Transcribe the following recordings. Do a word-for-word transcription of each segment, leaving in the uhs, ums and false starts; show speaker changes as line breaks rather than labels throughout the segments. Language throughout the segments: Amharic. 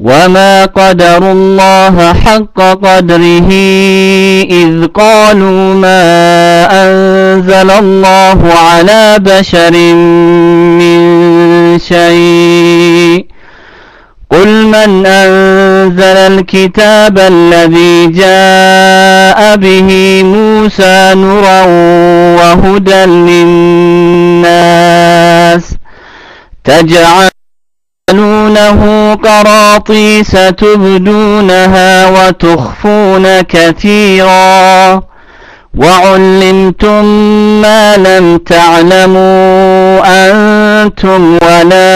وما قدر الله حق قدره إذ قالوا ما أنزل الله على بشر من شيء قل من أنزل الكتاب الذي جاء به موسى نورا وهدى للناس تجعلونه قراطيس تبدونها وتخفون كثيرا وعلمتم ما لم تعلموا أنتم ولا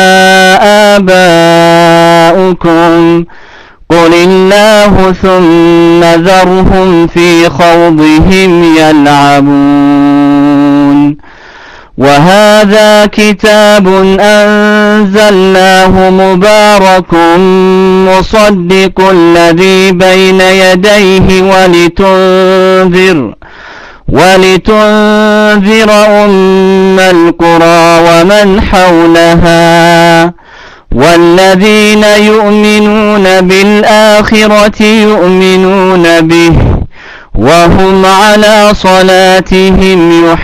آباؤكم قل الله ثم ذرهم في خوضهم يلعبون وهذا كتاب أنزلناه مبارك مصدق الذي بين يديه ولتنذر ولتنذر أم القرى ومن حولها والذين يؤمنون بالآخرة يؤمنون به وهم على صلاتهم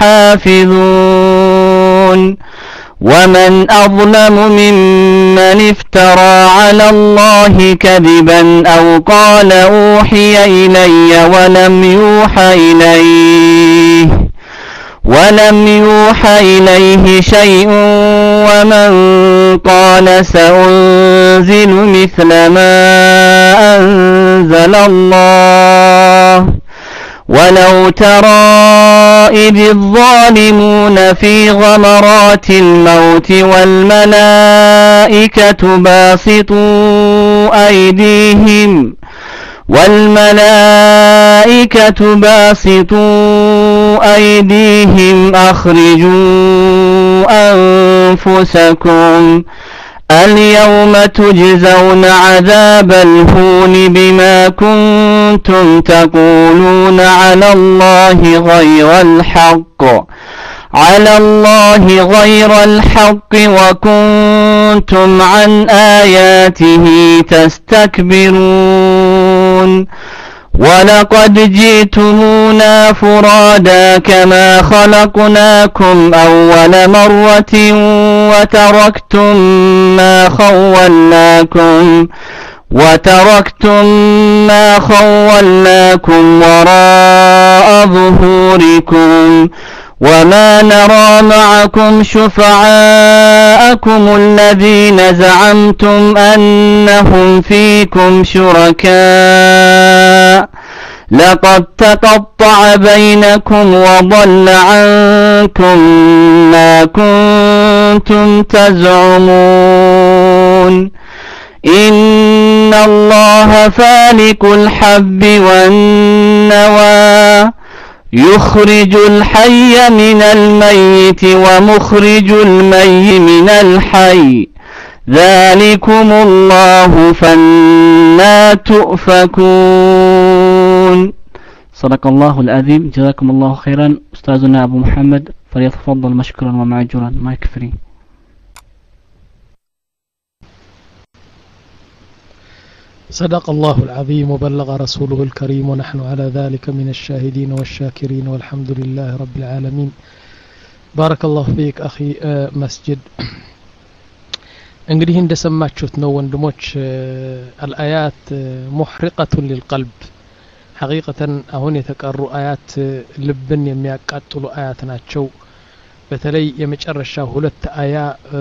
يحافظون ومن أظلم ممن افترى على الله كذبا أو قال أوحي إلي ولم يوحى إليه ولم يوحى إليه شيء ومن قال سأنزل مثل ما أنزل الله ولو ترى إذ الظالمون في غمرات الموت والملائكة باسطوا أيديهم والملائكة باسطوا أيديهم أخرجوا أنفسكم اليوم تجزون عذاب الهون بما كنتم تقولون على الله غير الحق على الله غير الحق وكنتم عن آياته تستكبرون ولقد جئتمونا فرادا كما خلقناكم أول مرة وتركتم ما خولناكم وتركتم ما خولناكم وراء ظهوركم وما نرى معكم شفعاءكم الذين زعمتم أنهم فيكم شركاء لقد تقطع بينكم وضل عنكم ما كنتم تزعمون إن الله فالق الحب والنوى يخرج الحي من الميت ومخرج الميت من الحي ذلكم الله فأنى تؤفكون. صدق الله العظيم. جزاكم الله خيرا. أستاذنا أبو محمد فليتفضل مشكورا ومعجورا. ما يكفري.
صدق الله العظيم وبلغ رسوله الكريم ونحن على ذلك من الشاهدين والشاكرين والحمد لله رب العالمين. بارك الله فيك أخي مسجد. እንግዲህ እንደሰማችሁት ነው ወንድሞች الآيات محرقة للقلب حقيقة አሁን የተቀሩ አያት ልብን የሚያቃጥሉ አያት ናቸው። በተለይ የመጨረሻው ሁለት አያ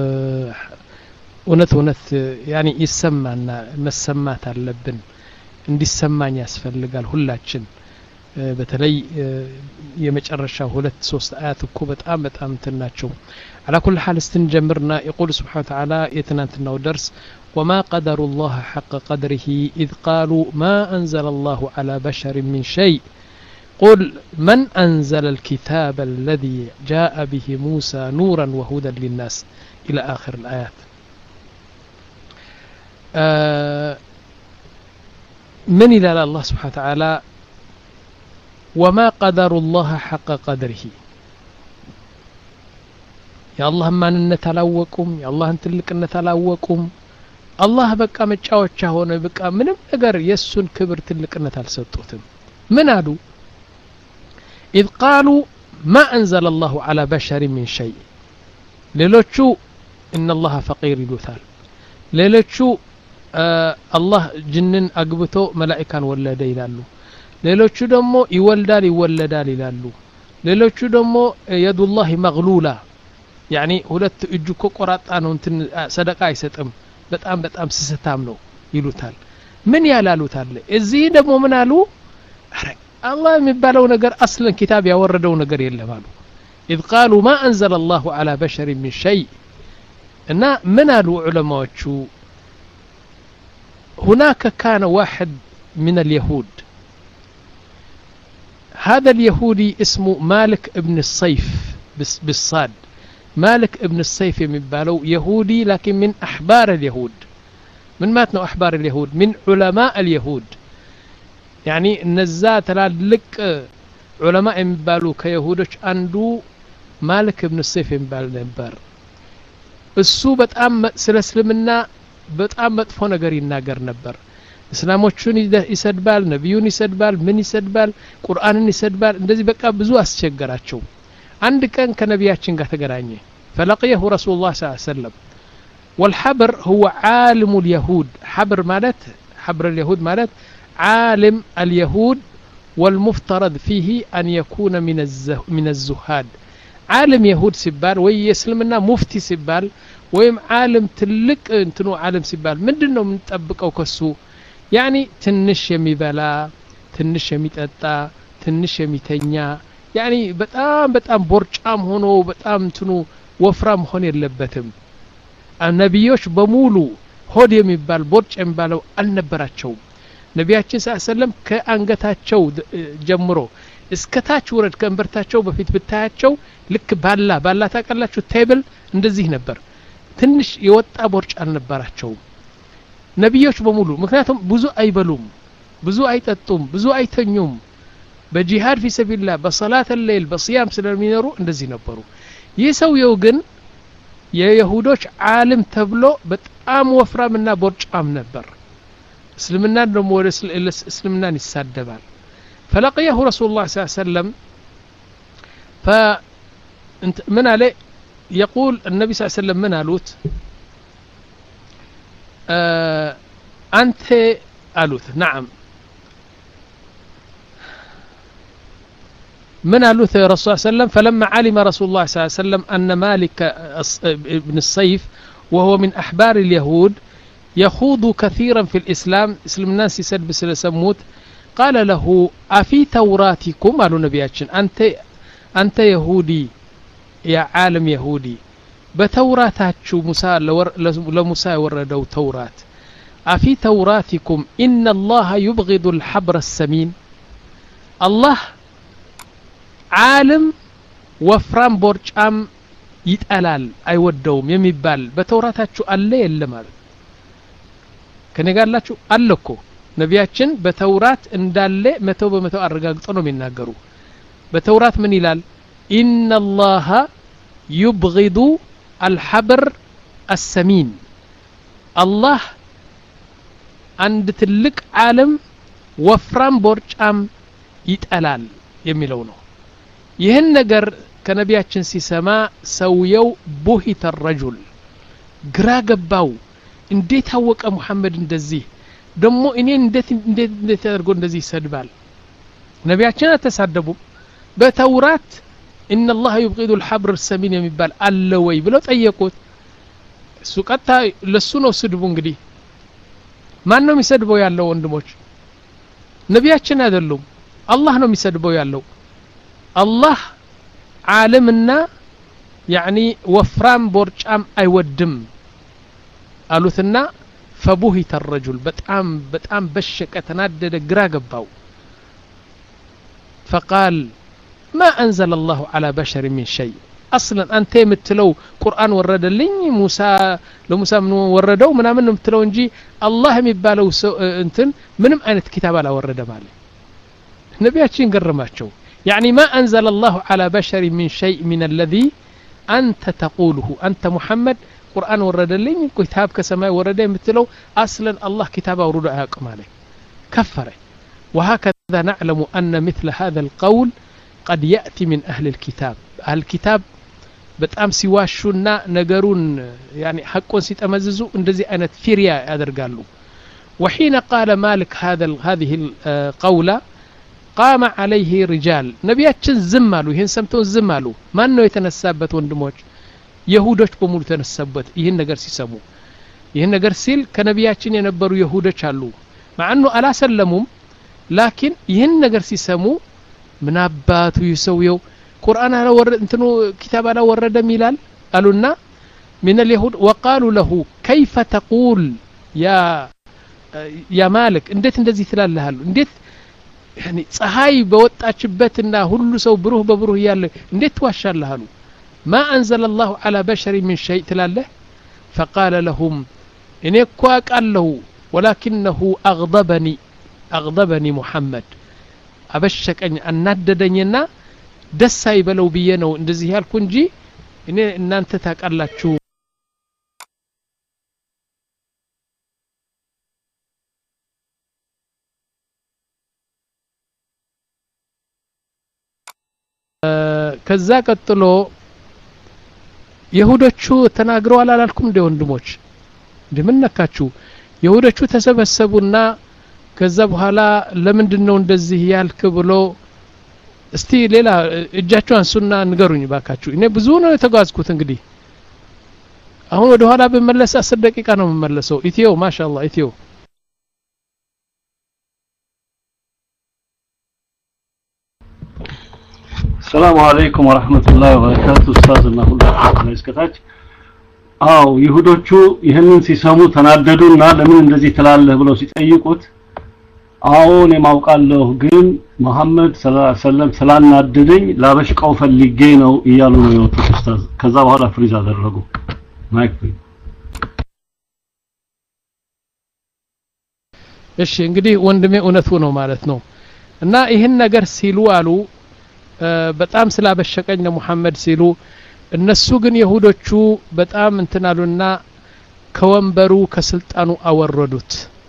እውነት እውነት ያኒ ይሰማና መሰማት አለብን እንዲሰማኝ ያስፈልጋል ሁላችን። በተለይ የመጨረሻው ሁለት ሶስት አያት እኮ በጣም በጣም እንትናቸው على كل حال استنجمرنا. يقول سبحانه وتعالى يتنانتنا ودرس وما قدر الله حق قدره إذ قالوا ما أنزل الله على بشر من شيء قل من أنزل الكتاب الذي جاء به موسى نورا وهدى للناس إلى آخر الآيات. آه من إلى الله سبحانه وتعالى وما قدر الله حق قدره. يا الله ما نتلاوكم يا الله انت لك نتلاوكم አላህ በቃ መጫወቻ ሆነ በቃ ምንም ነገር የሱን ክብር ትልቅነት አልሰጡትም ምን አሉ إذ قالوا ما أنزل الله على بشر من شيء ሌሎቹ إن الله فقير ይሉታል ሌሎቹ አላህ ጅንን አግብቶ መላእክታን ወለደ ይላሉ ሌሎቹ ደግሞ ይወልዳል ይወለዳል ይላሉ ሌሎቹ ደግሞ የዱላህ መግሉላ يعني ሁለት እጁ ቆራጣ ነው እንትን ሰደቃ አይሰጥም በጣም በጣም ስስታም ነው ይሉታል ምን ያላሉታል እዚህ ደግሞ ምን አሉ አላህ የሚባለው ነገር አስለን ኪታብ ያወረደው ነገር የለም አሉ إذ قالوا ما أنزل الله على بشر من شيء እና ምን አሉ ዑለማዎቹ هناك كان واحد من اليهود هذا اليهودي اسمه مالك ابن الصيف بالصاد مالك ابن الصيف يمبالو يهودي لكن من أحبار اليهود من ماتنا أحبار اليهود من علماء اليهود يعني النزات لك علماء يمبالو كيهودش أندو مالك ابن الصيف يمبال نبر السو بتأم سلسلمنا በጣም መጥፎ ነገር ይናገር ነበር እስላሞቹን ይሰድባል ነብዩን ይሰድባል ምን ይሰድባል ቁርአንን ይሰድባል እንደዚህ በቃ ብዙ አስቸገራቸው አንድ ቀን ከነቢያችን ጋር ተገናኘ فلقيه رسول الله صلى الله عليه وسلم والحبر هو عالم اليهود حبر مالت حبر اليهود مالت عالم اليهود والمفترض فيه أن يكون من الزه من الزهاد عالم يهود سبال ويسلمنا مفتي سبال ወይም ዓለም ትልቅ እንትኑ ዓለም ሲባል ምንድነው የምንጠብቀው ከሱ ያኒ ትንሽ የሚበላ ትንሽ የሚጠጣ ትንሽ የሚተኛ ያኒ በጣም በጣም ቦርጫም ሆኖ በጣም እንትኑ ወፍራም ሆነ የለበትም ነብዮች በሙሉ ሆድ የሚባል ቦርጭ የሚባለው አልነበራቸው ነብያችን ሰለላም ከአንገታቸው ጀምሮ እስከታች ወረድ ከእንበርታቸው በፊት ብታያቸው ልክ ባላ ባላ ታቀላችሁ ቴብል እንደዚህ ነበር ትንሽ የወጣ ቦርጭ አልነበራቸው ነብዮች በሙሉ ምክንያቱም ብዙ አይበሉም ብዙ አይጠጡም ብዙ አይተኙም በጂሃድ في سبيل الله በصلاه الليل በصيام ስለሚኖሩ እንደዚህ ነበሩ ይሰውየው ግን የይሁዶች ዓለም ተብሎ በጣም ወፍራምና ቦርጫም ነበር እስልምና ደግሞ ወደ እስልምናን ይሳደባል فلقيه رسول الله صلى الله عليه وسلم ف من عليه يقول النبي صلى الله عليه وسلم من قالوت آه أنت قالوت نعم من قالوت يا رسول الله صلى الله عليه وسلم فلما علم رسول الله صلى الله عليه وسلم أن مالك بن الصيف وهو من أحبار اليهود يخوض كثيرا في الإسلام اسلام الناس يسد بسلسموت قال له أفي توراتكم قالوا نبياتشن أنت أنت يهودي يا عالم يهودي بتوراتاتشو موسى لموسى وردوا تورات أفي توراتكم إن الله يبغض الحبر السمين الله عالم وفرام بورجام يتألال أي ودوم يميبال بتوراتاتشو ألي اللي مال كان يقال لاتشو ألكو نبياتشن بتورات اندالي متو بمتو أرقاقتنو من ناقرو بتورات من إلال إن الله يبغض الحبر السمين الله عند تلك عالم وفرام بورجام يتألال يميلونه ይህን ነገር ከነቢያችን ሲሰማ ሰውየው ቡሂተ الرجل ግራ ገባው እንዴት አወቀ መሐመድ እንደዚህ ደሞ እኔ እንዴት እንዴት እንዴት ያደርጎ እንደዚህ ይሰድባል ነቢያችን ተሳደቡ በተውራት ان الله يبغض الحبر السمين የሚባል አለ ወይ ብለው ጠየቁት እሱ ቀጣ ለሱ ነው ስድቡ እንግዲህ ማን ነው የሚሰድበው ያለው ወንድሞች ነቢያችን አይደሉም አላህ ነው የሚሰድበው ያለው الله عالمنا يعني وفرام بورجام ايودم قالوثنا فبهت الرجل بتام بتام بشك تنادد غرا غباو فقال ما انزل الله على بشر من شيء اصلا انت متلو قران وردلኝ موسى لموسى من وردው ምናምን ምትለው እንጂ الله የሚባለው እንትን ምንም አይነት ኪታብ አላወረደ ማለት ነቢያችን ገረማቸው يعني ما أنزل الله على بشر من شيء من الذي أنت تقوله أنت محمد ቁርአን ወረደልኝ ኪታብ ከሰማይ ወረደ የምትለው አስለን አላህ ኪታብ አውርዶ አያውቅም አለ ከፈረ وهكذا نعلم أن مثل هذا القول قد يأتي من أهل الكتاب أهل الكتاب በጣም ሲዋሹና ነገሩን يعني حقون ሲጠመዝዙ እንደዚህ አይነት ፊሪያ ያደርጋሉ وحين قال مالك هذا هذه القولة قام عليه رجال ነቢያችን ዝም አሉ ይሄን ሰምተው ዝም አሉ ማን ነው የተነሳበት ወንድሞች ይሁዶች በሙሉ ተነሳበት ይሄን ነገር ሲሰሙ ይሄን ነገር ሲል ከነቢያችን የነበሩ ይሁዶች አሉ ማአኑ አላሰለሙም ላኪን ይሄን ነገር ሲሰሙ ምን አባቱ ይሰውየው ቁርአን አላወረደ እንትኑ ኪታብ አላወረደም ይላል አሉና من اليهود وقالوا له كيف تقول يا يا مالك እንዴት እንደዚህ ትላለህ አሉ እንዴት يعني ፀሐይ በወጣችበትና ሁሉ ሰው ብሩህ በብሩህ ያለ እንዴት ትዋሻለህ አሉ ما انزل الله على بشر من شيء ትላለህ فقال لهم እኔ እኮ አውቃለሁ ولكنه اغضبني اغضبني محمد አበሸቀኝ አናደደኝና ደስ አይበለው ብዬ ነው እንደዚህ ያልኩ እንጂ እኔ እናንተ ታውቃላችሁ ከዛ ቀጥሎ ይሁዶቹ ተናግረው አላልኩም እንደ ወንድሞች እንደምንነካችሁ ይሁዶቹ ተሰበሰቡና ከዛ በኋላ ለምንድነው እንደዚህ ያልክ ብሎ እስቲ ሌላ እጃችሁ አንሱና ንገሩኝ ባካችሁ እኔ ብዙ ነው የተጓዝኩት እንግዲህ አሁን ወደ ኋላ በመለስ አስር ደቂቃ ነው መመለሰው ኢትዮ ማሻአላህ ኢትዮ
السلام عليكم ورحمة الله وبركاته أستاذنا ሁላችሁም እስከታች አው ይሁዶቹ ይሄንን ሲሰሙ ተናደዱና ለምን እንደዚህ ትላለህ ብለው ሲጠይቁት አው እኔ ማውቃለሁ ግን መሐመድ ሰለላሁ ዐለይሂ ወሰለም ስላናደደኝ ላበሽቀው ፈልጌ ነው እያሉ ነው የወጡት ኡስታዝ ከዛ በኋላ ፍሪዝ አደረጉ ማይክ
እሺ እንግዲህ ወንድሜ እውነቱ ነው ማለት ነው እና ይሄን ነገር ሲሉ አሉ በጣም ስላበሸቀኝ ነው መሐመድ ሲሉ እነሱ ግን ይሁዶቹ በጣም እንትናሉና ከወንበሩ ከስልጣኑ አወረዱት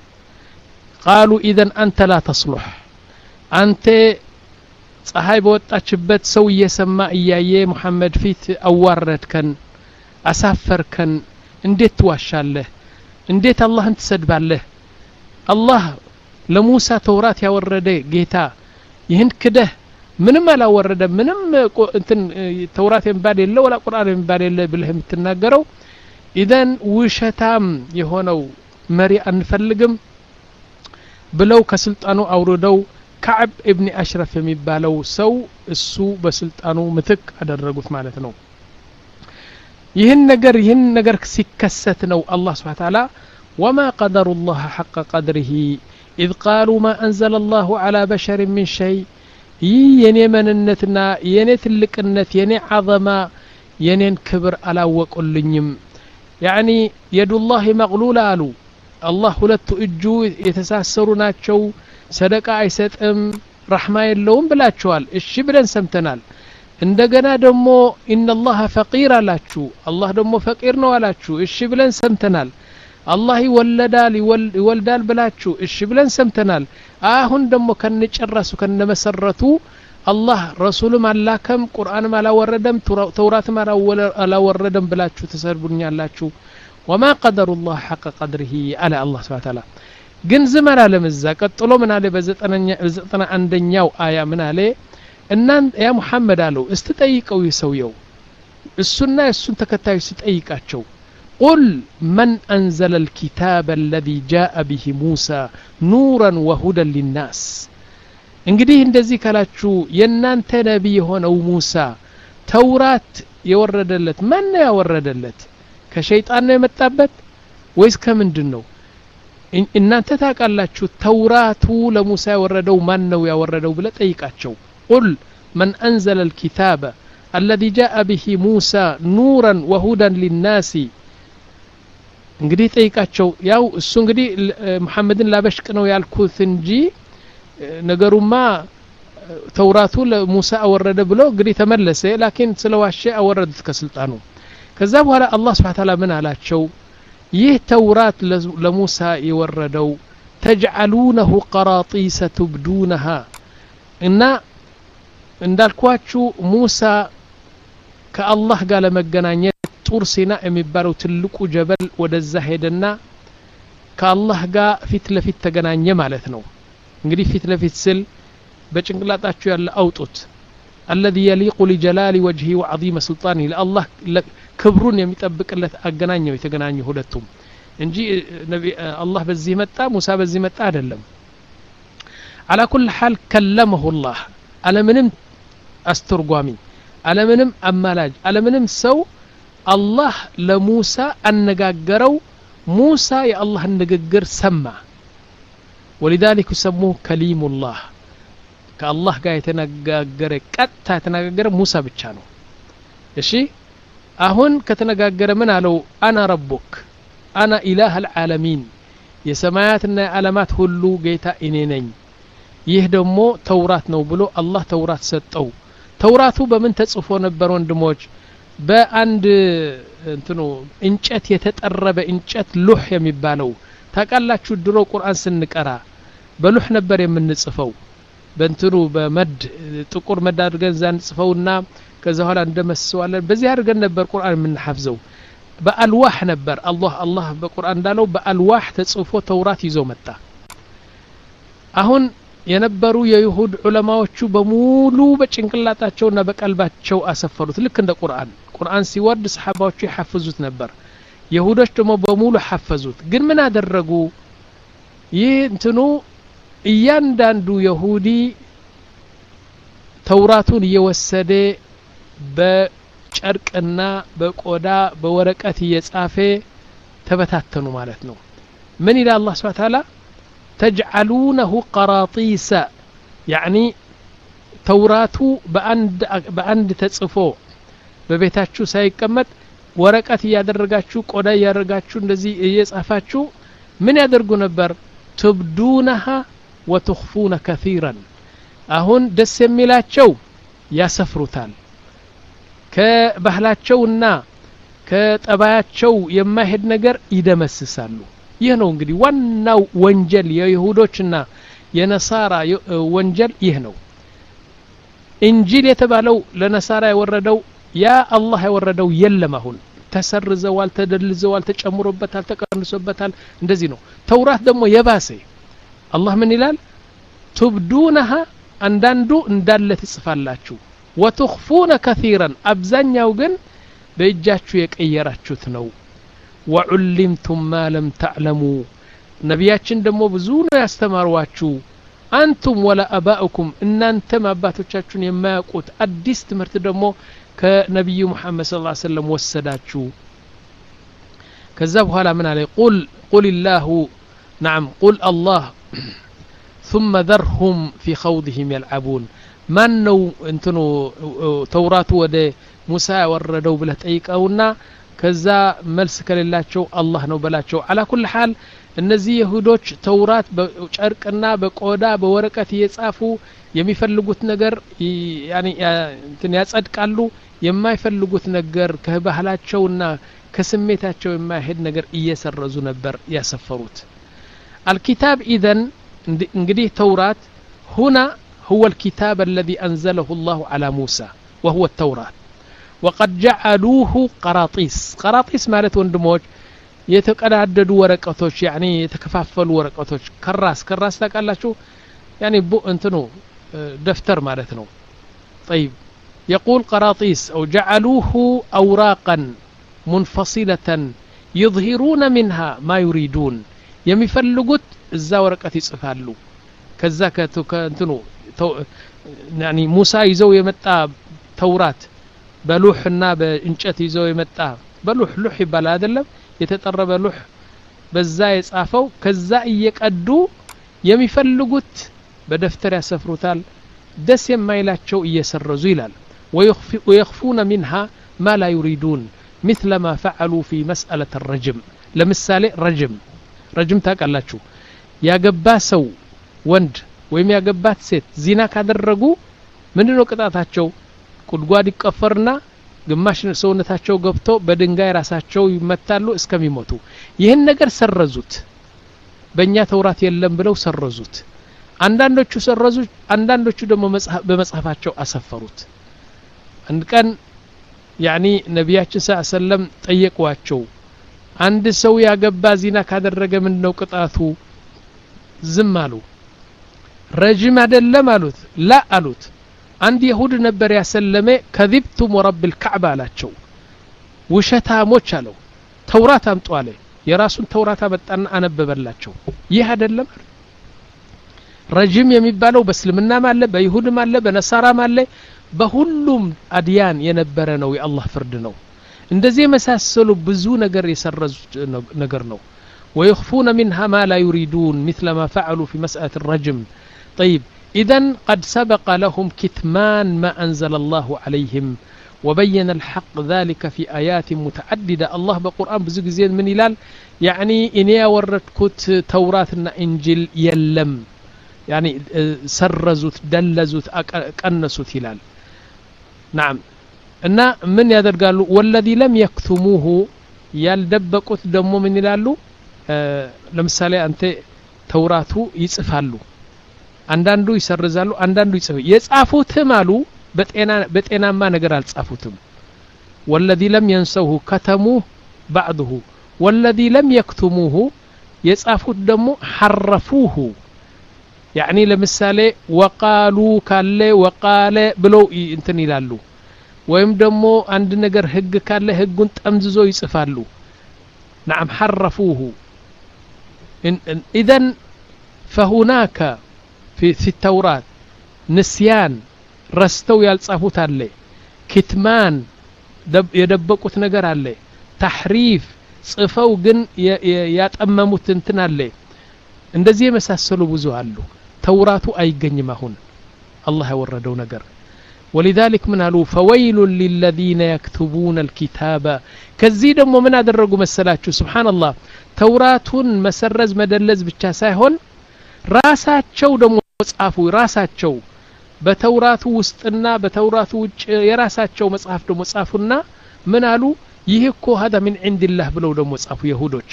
قالوا اذا انت لا تصلح አንተ ፀሐይ በወጣችበት ሰው እየሰማ እያየ መሐመድ ፊት አዋረድከን አሳፈርከን እንዴት ትዋሻለህ እንዴት አላህን ትሰድባለህ አላህ ለሙሳ ተውራት ያወረደ ጌታ ይህን ክደህ ምንም አላወረደ ምንም እንትን ተውራት የሚባል የለ ወላ ቁርአን የሚባል የለ ብለህ የምትናገረው ኢደን ውሸታም የሆነው መሪ አንፈልግም ብለው ከስልጣኑ አውርደው ከዓብ ኢብኑ አሽረፍ የሚባለው ሰው እሱ በስልጣኑ ምትክ አደረጉት ማለት ነው ይህን ነገር ይህን ነገር ሲከሰት ነው አላህ Subhanahu Wa Ta'ala وما قدر الله حق قدره إذ قالوا ما أنزل الله على بشر من شيء የኔ መንነትና የኔ ትልቅነት የኔ عظማ የኔን ክብር አላወቁልኝም يعني يد الله مغلولة አሉ አላህ ሁለቱ እጁ የተሳሰሩ ናቸው ሰደቃ አይሰጥም ረህማ የለውም ብላችኋል እሺ ብለን ሰምተናል እንደገና ደግሞ ان الله فقير አላችሁ አላህ ደግሞ ፈቂር ነው አላችሁ እሺ ብለን ሰምተናል አላህ ይወለዳል ይወልዳል ብላችሁ እሺ ብለን ሰምተናል አሁን ደግሞ ከነጨራሱ ከነመሰረቱ አላህ ረሱልም አላከም ቁርአንም አላወረደም ተውራትም አላወረደም ብላችሁ ተሰርቡኛላችሁ وما قدر الله حق قدره على الله سبحانه وتعالى ግን ዝመራ ለምዛ ቀጥሎ ምን አለ በዘጠና አንደኛው አያ ምን አለ እናን ያ መሐመድ አለው እስተጠይቀው ይሰውየው እሱና እሱን ተከታዩ ሲጠይቃቸው قل من أنزل الكتاب الذي جاء به موسى نورا وهدى للناس እንግዲህ እንደዚህ ካላችሁ የናንተ ነብይ ሆነው ሙሳ ተውራት የወረደለት ማን ነው ያወረደለት ከሸይጣን ነው የመጣበት ወይስ ከምንድነው እናንተ ታውቃላችሁ ተውራቱ ለሙሳ ያወረደው ማን ነው ያወረደው ብለ ጠይቃቸው قل من أنزل الكتاب الذي جاء به موسى نورا وهدى للناس እንግዲህ ጠይቃቸው ያው እሱ እንግዲህ መሐመድን ላበሽቅ ነው ያልኩት እንጂ ነገሩማ ተውራቱ ለሙሳ አወረደ ብሎ እንግዲህ ተመለሰ ላኪን ስለዋሸ አወረዱት ከስልጣኑ ከዛ በኋላ አላህ Subhanahu Ta'ala ምን አላቸው ይህ ተውራት ለሙሳ የወረደው تجعلونه قراطيس تبدونها እና እንዳልኳችሁ ሙሳ ከአላህ ጋር ለመገናኘት ጡር ሲና የሚባለው ትልቁ ጀበል ወደዛ ሄደና ከአላህ ጋር ፊት ለፊት ተገናኘ ማለት ነው እንግዲህ ፊት ለፊት ስል በጭንቅላታችሁ ያለ አውጡት الذي يليق لجلال وجهه وعظيم سلطانه لله ክብሩን የሚጠብቅለት አገናኘው የተገናኙ ሁለቱም እንጂ ነብይ አላህ በዚህ መጣ ሙሳ በዚህ መጣ አይደለም على كل حال كلمه الله على ምንም አስተርጓሚ على ምንም አማላጅ على ምንም ሰው አላህ ለሙሳ አነጋገረው ሙሳ የአላህን ንግግር ሰማ ولذلك يسموه كليم الله ከአላህ ጋር የተነጋገረ ቀጥታ የተነጋገረ ሙሳ ብቻ ነው እሺ አሁን ከተነጋገረ ምን አለው አና ረቡክ አና ኢላህ العالمين የሰማያትና የዓለማት ሁሉ ጌታ እኔ ነኝ ይህ ደግሞ ተውራት ነው ብሎ አላህ ተውራት ሰጠው ተውራቱ በምን ተጽፎ ነበር ወንድሞች በአንድ እንትኑ እንጨት የተጠረበ እንጨት ሉህ የሚባለው ታቃላችሁ ድሮ ቁርአን ስንቀራ በሉህ ነበር የምንጽፈው በእንትኑ በመድ ጥቁር መድ አድርገን ዛን ጽፈውና ከዛ ኋላ እንደመስዋለን በዚህ አድርገን ነበር ቁርአን የምንሐፍዘው በአልዋህ ነበር አላህ አላህ በቁርአን እንዳለው በአልዋህ ተጽፎ ተውራት ይዞ መጣ አሁን የነበሩ የይሁድ ዑለማዎቹ በሙሉ በጭንቅላታቸውና በቀልባቸው አሰፈሩት ልክ እንደ ቁርአን ቁርአን ሲወርድ ሰሃባዎቹ ይሐፍዙት ነበር ይሁዶች ደግሞ በሙሉ ሐፈዙት ግን ምን አደረጉ ይህ እንትኑ እያንዳንዱ ይሁዲ ተውራቱን እየወሰደ በጨርቅና በቆዳ በወረቀት እየጻፈ ተበታተኑ ማለት ነው ምን ይላል አላህ Subhanahu Ta'ala تجعلونه قراطيس يعني ተውራቱ በአንድ በአንድ ተጽፎ በቤታችሁ ሳይቀመጥ ወረቀት ያደረጋችሁ ቆዳ ያደረጋችሁ እንደዚህ እየጻፋችሁ ምን ያደርጉ ነበር تبدونها وتخفون كثيرا አሁን ደስ የሚላቸው ያሰፍሩታል ከባህላቸውና ከጠባያቸው የማይሄድ ነገር ይደመስሳሉ ይህ ነው እንግዲህ ዋናው ወንጀል የይሁዶችና የነሳራ ወንጀል ይህ ነው እንጂል የተባለው ለነሳራ የወረደው ያ አላህ የወረደው የለም አሁን ተሰርዘዋል ተደልዘዋል ተጨምሮበታል ተቀንሶበታል እንደዚህ ነው ተውራት ደግሞ የባሰ አላህ ምን ይላል تبدونها አንዳንዱ እንዳለ ትጽፋላችሁ وتخفون كثيرا አብዛኛው ግን በእጃችሁ የቀየራችሁት ነው وعلمتم ما لم تعلموا ነቢያችን ደግሞ ብዙ ነው ያስተማሯችሁ አንቱም ولا اباؤكم እናንተም አባቶቻችሁን የማያውቁት አዲስ ትምህርት ደግሞ ከነብዩ መሐመድ ሰለላሁ ዐለይሂ ወሰለም ወሰዳችሁ ከዛ በኋላ ምን አለ قل قل الله نعم قل الله ثم ذرهم في خوضهم يلعبون من نو انتنو ተውራቱ ወደ ሙሳ ወረደው ብለ ጠይቀውና ከዛ መልስ ከሌላቸው አላህ ነው በላቸው على كل حال እነዚህ ይሁዶች ተውራት በጨርቅና በቆዳ በወረቀት እየጻፉ የሚፈልጉት ነገር ያኒ እንትን ያጸድቃሉ የማይፈልጉት ነገር ከባህላቸውና ከስሜታቸው የማይሄድ ነገር እየሰረዙ ነበር ያሰፈሩት الكتاب اذا እንግዲህ ተውራት هنا هو الكتاب الذي أنزله الله على موسى وهو التوراة وقد جعلوه قراطيس قراطيس ማለት ወንድሞች የተቀዳደዱ ወረቀቶች يعني የተከፋፈሉ ወረቀቶች ከራስ ከራስ ታቃላችሁ يعني እንትኑ دفتر ማለት ነው طيب يقول قراطيس أو جعلوه أوراقا منفصلة يظهرون منها ما يريدون የሚፈልጉት እዛ ወረቀት ይጽፋሉ ከዛ ከእንትኑ يعني موسى ይዘው የመጣ ተውራት በሉህና በእንጨት ይዘው የመጣ በሉህ ሉህ ይባላል አይደለም የተጠረበ ሉህ በዛ የጻፈው ከዛ እየቀዱ የሚፈልጉት በደፍተር ያሰፍሩታል ደስ የማይላቸው እየሰረዙ ይላል ويخفون منها ما لا يريدون مثل ما فعلوا في مسألة الرجم لمثال رجم رجم ታቃላችሁ ያገባ ሰው ወንድ ወይም ያገባት ሴት ዚና ካደረጉ ምንድነው ቅጣታቸው ጉድጓድ ይቀፈርና ግማሽ ሰውነታቸው ገብቶ በድንጋይ ራሳቸው ይመታሉ እስከሚሞቱ ይህን ነገር ሰረዙት በእኛ ተውራት የለም ብለው ሰረዙት አንዳንዶቹ ሰረዙት አንዳንዶቹ ደግሞ በመጽሐፋቸው አሰፈሩት አንድ ቀን ያኒ ነብያችን ሰለላሁ ዐለይሂ ወሰለም ጠየቋቸው አንድ ሰው ያገባ ዚና ካደረገ ምን ነው ቅጣቱ ዝም አሉ ረጅም አይደለም አሉት ላ አሉት አንድ ይሁድ ነበር ያሰለመ ከذبتم ورب الكعبه አላቸው ውሸታሞች አለው ተውራት አምጡ አለ የራሱን ተውራት አመጣና አነበበላቸው ይህ አይደለም ረጅም የሚባለው በእስልምናም አለ በይሁድም አለ በነሳራም አለ በሁሉም አድያን የነበረ ነው የአላህ ፍርድ ነው እንደዚህ መሳሰሉ ብዙ ነገር የሰረዙ ነገር ነው ويخفون منها ما لا يريدون مثل ما فعلوا في مسألة الرجم طيب إذن قد سبق لهم كتمان ما أنزل الله عليهم وبين الحق ذلك في آيات متعددة الله بالقرآن بزق زين من إلال يعني إني وردكت توراتنا إنجيل يلم يعني سرزوت دلزوت أكنسوت هلال نعم إن من يدر قالوا والذي لم يكتموه يالدبكت دمو من إلالو آه لمثالي أنت توراتو يصفالو አንዳንዱ ይሰርዛሉ አንዳንዱ ይጽፉ የጻፉትም አሉ በጤና በጤናማ ነገር አልጻፉትም والذي لم ينسوه كتموه بعضه والذي لم يكتموه የጻፉት ደግሞ حرفوه يعني ለምሳሌ وقالوا ካለ وقال ብለው እንትን ይላሉ ወይም ደግሞ አንድ ነገር ህግ ካለ ህጉን ጠምዝዞ ይጽፋሉ نعم حرفوه اذا فهناك في في التوراة نسيان رستو يالصفوت عليه كتمان دب يدبقوت ነገር አለ تحريف ጽፈው ግን ያጠመሙት እንትን አለ እንደዚህ የመሳሰሉ ብዙ አሉ ተውራቱ አይገኝም አሁን አላህ ያወረደው ነገር ولذلك من قالوا فويل للذين يكتبون الكتاب ከዚህ ደግሞ ምን አደረጉ መሰላችሁ سبحان الله ተውራቱን መሰረዝ መደለዝ ብቻ ሳይሆን ራሳቸው ደግሞ ጻፉ ራሳቸው በተውራቱ ውስጥና በተውራቱ ውጭ የራሳቸው መጽሐፍ ደግሞ ጻፉና ምን አሉ ይህ እኮ هذا من عند الله ብለው ደግሞ ጻፉ ይሁዶች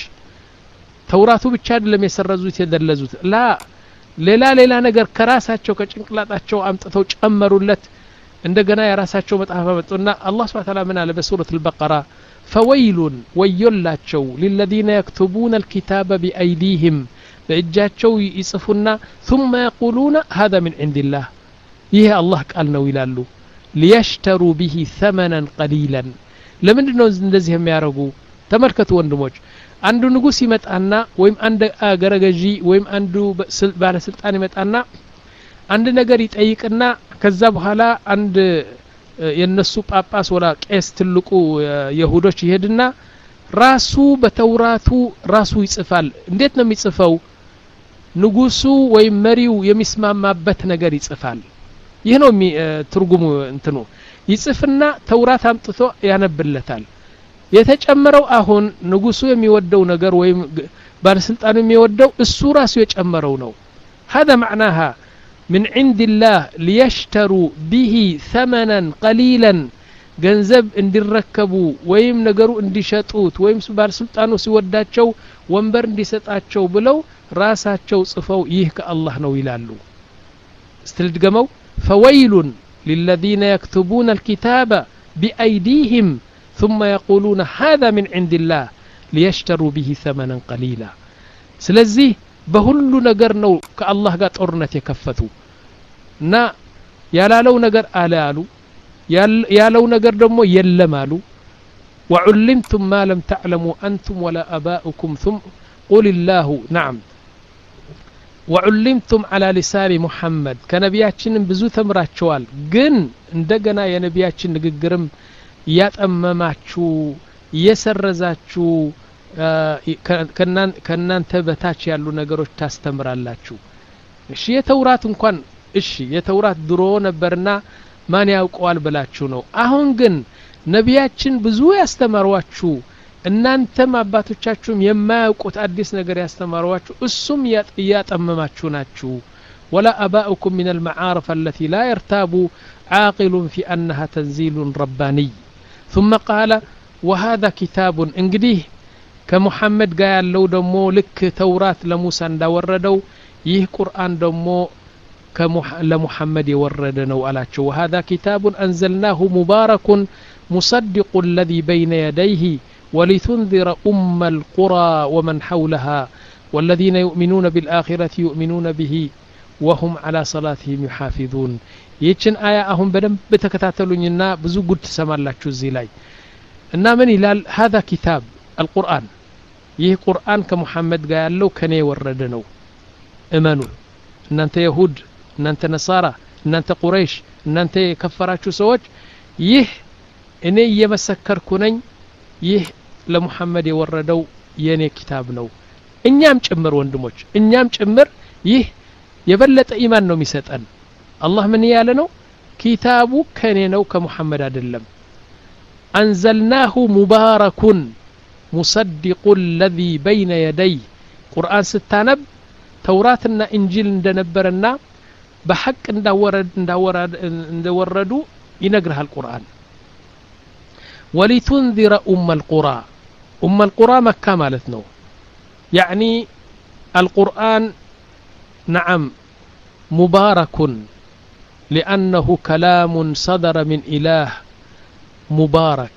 ተውራቱ ብቻ አይደለም የሰረዙት የደለዙት ላ ሌላ ሌላ ነገር ከራሳቸው ከጭንቅላታቸው አምጥተው ጨመሩለት እንደገና የራሳቸው መጽሐፍ አመጡና አላህ Subhanahu Wa Ta'ala ምን አለ በሱረት البقرة فويل ويلاቸው للذين يكتبون الكتاب بأيديهم በእጃቸው ይጽፉና ثم يقولون هذا من عند الله ይሄ አላህ ቃል ነው ይላሉ ليشتروا به ثمنا قليلا ለምንድን ነው እንደዚህ የሚያረጉ ተመልከቱ ወንድሞች አንዱ ንጉስ ይመጣና ወይም አንድ አገረ ገዢ ወይም አንዱ ባለስልጣን ይመጣና አንድ ነገር ይጠይቅና ከዛ በኋላ አንድ የነሱ ጳጳስ ወላ ቄስ ትልቁ ይሁዶች ይሄድና ራሱ በተውራቱ ራሱ ይጽፋል እንዴት ነው የሚጽፈው ንጉሱ ወይ መሪው የሚስማማበት ነገር ይጽፋል ይሄ ነው ትርጉሙ እንትኑ ይጽፍና ተውራት አምጥቶ ያነብለታል የተጨመረው አሁን ንጉሱ የሚወደው ነገር ወይ ባለስልጣኑ የሚወደው እሱ ራሱ የጨመረው ነው هذا معناها من عند الله ليشتروا به ثمنا قليلا ገንዘብ እንዲረከቡ ወይም ነገሩ እንዲሸጡት ወይም ባለስልጣኑ ሲወዳቸው ወንበር እንዲሰጣቸው ብለው ራሳቸው ጽፈው ይህ ከአላህ ነው ይላሉ استلدغمو فويل للذين يكتبون الكتاب بأيديهم ثم يقولون هذا من عند الله ليشتروا به ثمنا قليلا ስለዚህ በሁሉ ነገር ነው ከአላህ ጋር ጦርነት የከፈቱ እና ያላለው ነገር አለ አሉ ያለው ነገር ደግሞ የለም አሉ وعلمتم ما لم تعلموا أنتم ولا أباؤكم ثم قل الله نعم وعلمتم على لسان محمد كنبياتنا بزو تمراچوال ግን እንደገና የነቢያችን ንግግርም ያጠመማችሁ የሰረዛችሁ ከናንተ በታች ያሉ ነገሮች ታስተምራላችሁ እሺ የተውራት እንኳን እሺ የተውራት ድሮ ነበርና ማን ያውቀዋል ብላችሁ ነው አሁን ግን ነቢያችን ብዙ ያስተማሯችሁ እናንተም አባቶቻችሁም የማያውቁት አዲስ ነገር ያስተማሯችሁ እሱም ያጠመማችሁ ናችሁ ولا أباؤكم من المعارف التي لا يرتاب عاقل في أنها تنزيل رباني ثم قال وهذا كتاب እንግዲህ ከሙሐመድ ጋር ያለው ደሞ ልክ ተውራት ለሙሳ እንዳወረደው ይህ ቁርአን ደሞ ለሙሐመድ የወረደ ነው አላቸው وهذا كتاب أنزلناه مبارك مصدق الذي بين يديه ولتنذر أم القرى ومن حولها والذين يؤمنون بالآخرة يؤمنون به وهم على صلاتهم يحافظون ይችን አያ አሁን በደንብ በተከታተሉኝና ብዙ ጉድ ተሰማላችሁ እዚህ ላይ እና ምን ይላል هذا كتاب القرآن ይህ ቁርአን ከሙሐመድ ጋር ያለው ከኔ ወረደ ነው እመኑ እናንተ ይሁድ እናንተ ነሳራ እናንተ ቁረይሽ እናንተ የከፈራችሁ ሰዎች ይህ እኔ እየመሰከርኩ ነኝ ይህ ለሙሐመድ የወረደው የኔ ኪታብ ነው እኛም ጭምር ወንድሞች እኛም ጭምር ይህ የበለጠ ኢማን ነው የሚሰጠን አላህ ምን ያለ ነው ኪታቡ ከኔ ነው ከሙሐመድ አይደለም አንዘልናሁ ሙባረኩን ሙሰድቁ الذي بين يدي ቁርአን ስታነብ ተውራትና እንጂል እንደነበረና በሐቅ እንዳወረድ እንዳወረድ እንደወረዱ ይነግርሃል ቁርአን ولتنذر أم القرى أم القرى مكة ማለት ነው يعني القرآن نعم مبارك لأنه كلام صدر من إله مبارك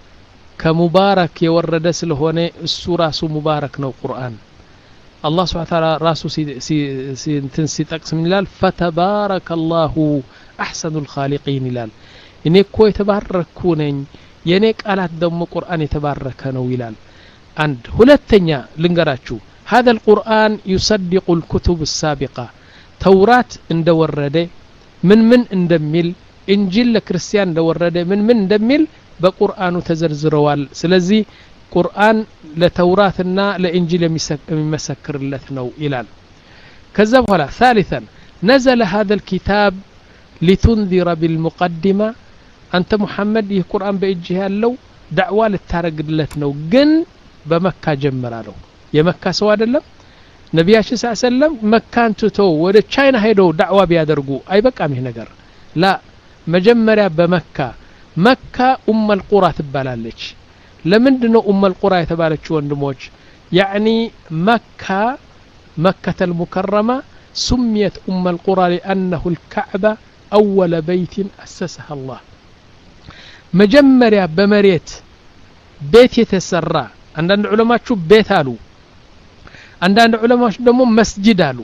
كمبارك يورد سلهونه السورة مبارك نو قرآن الله سبحانه وتعالى راسه سي سي سي تنسي تقسم لال فتبارك الله أحسن الخالقين لال إني كوي تباركونين የኔ ቃላት ደሞ ቁርአን የተባረከ ነው ይላል አንድ ሁለተኛ ልንገራችሁ هذا القرآن يصدق الكتب السابقة ተውራት እንደወረደ ምን ምን እንደሚል እንጂል ለክርስቲያን እንደወረደ ምን ምን እንደሚል በቁርአኑ ተዘርዝረዋል ስለዚህ ቁርአን ለተውራትና ለእንጂል የሚመሰክርለት ነው ይላል ከዛ በኋላ ثالثا نزل هذا الكتاب لتنذر بالمقدمة أنت محمد يه قرآن بإجه ያለው ዳዕዋ ልታረግለት ነው ግን በመካ ጀመራለው የመካ ሰው አይደለም ነብያችን ሰለላሁ ዐለይሂ ወሰለም መካን ትቶ ወደ ቻይና ሄደው ዳዕዋ ቢያደርጉ አይበቃም ይሄ ነገር ላ መጀመሪያ በመካ መካ ኡም القرى ትባላለች ለምንድነው ኡም القرى የተባለችው ወንድሞች يعني مكة مكة المكرمة سميت ኡም القرى لأنه الكعبة أول بيت أسسها الله መጀመሪያ በመሬት ቤት የተሰራ አንዳንድ ዑለማዎቹ ቤት አሉ አንዳንድ ዑለማዎች ደግሞ መስጂድ አሉ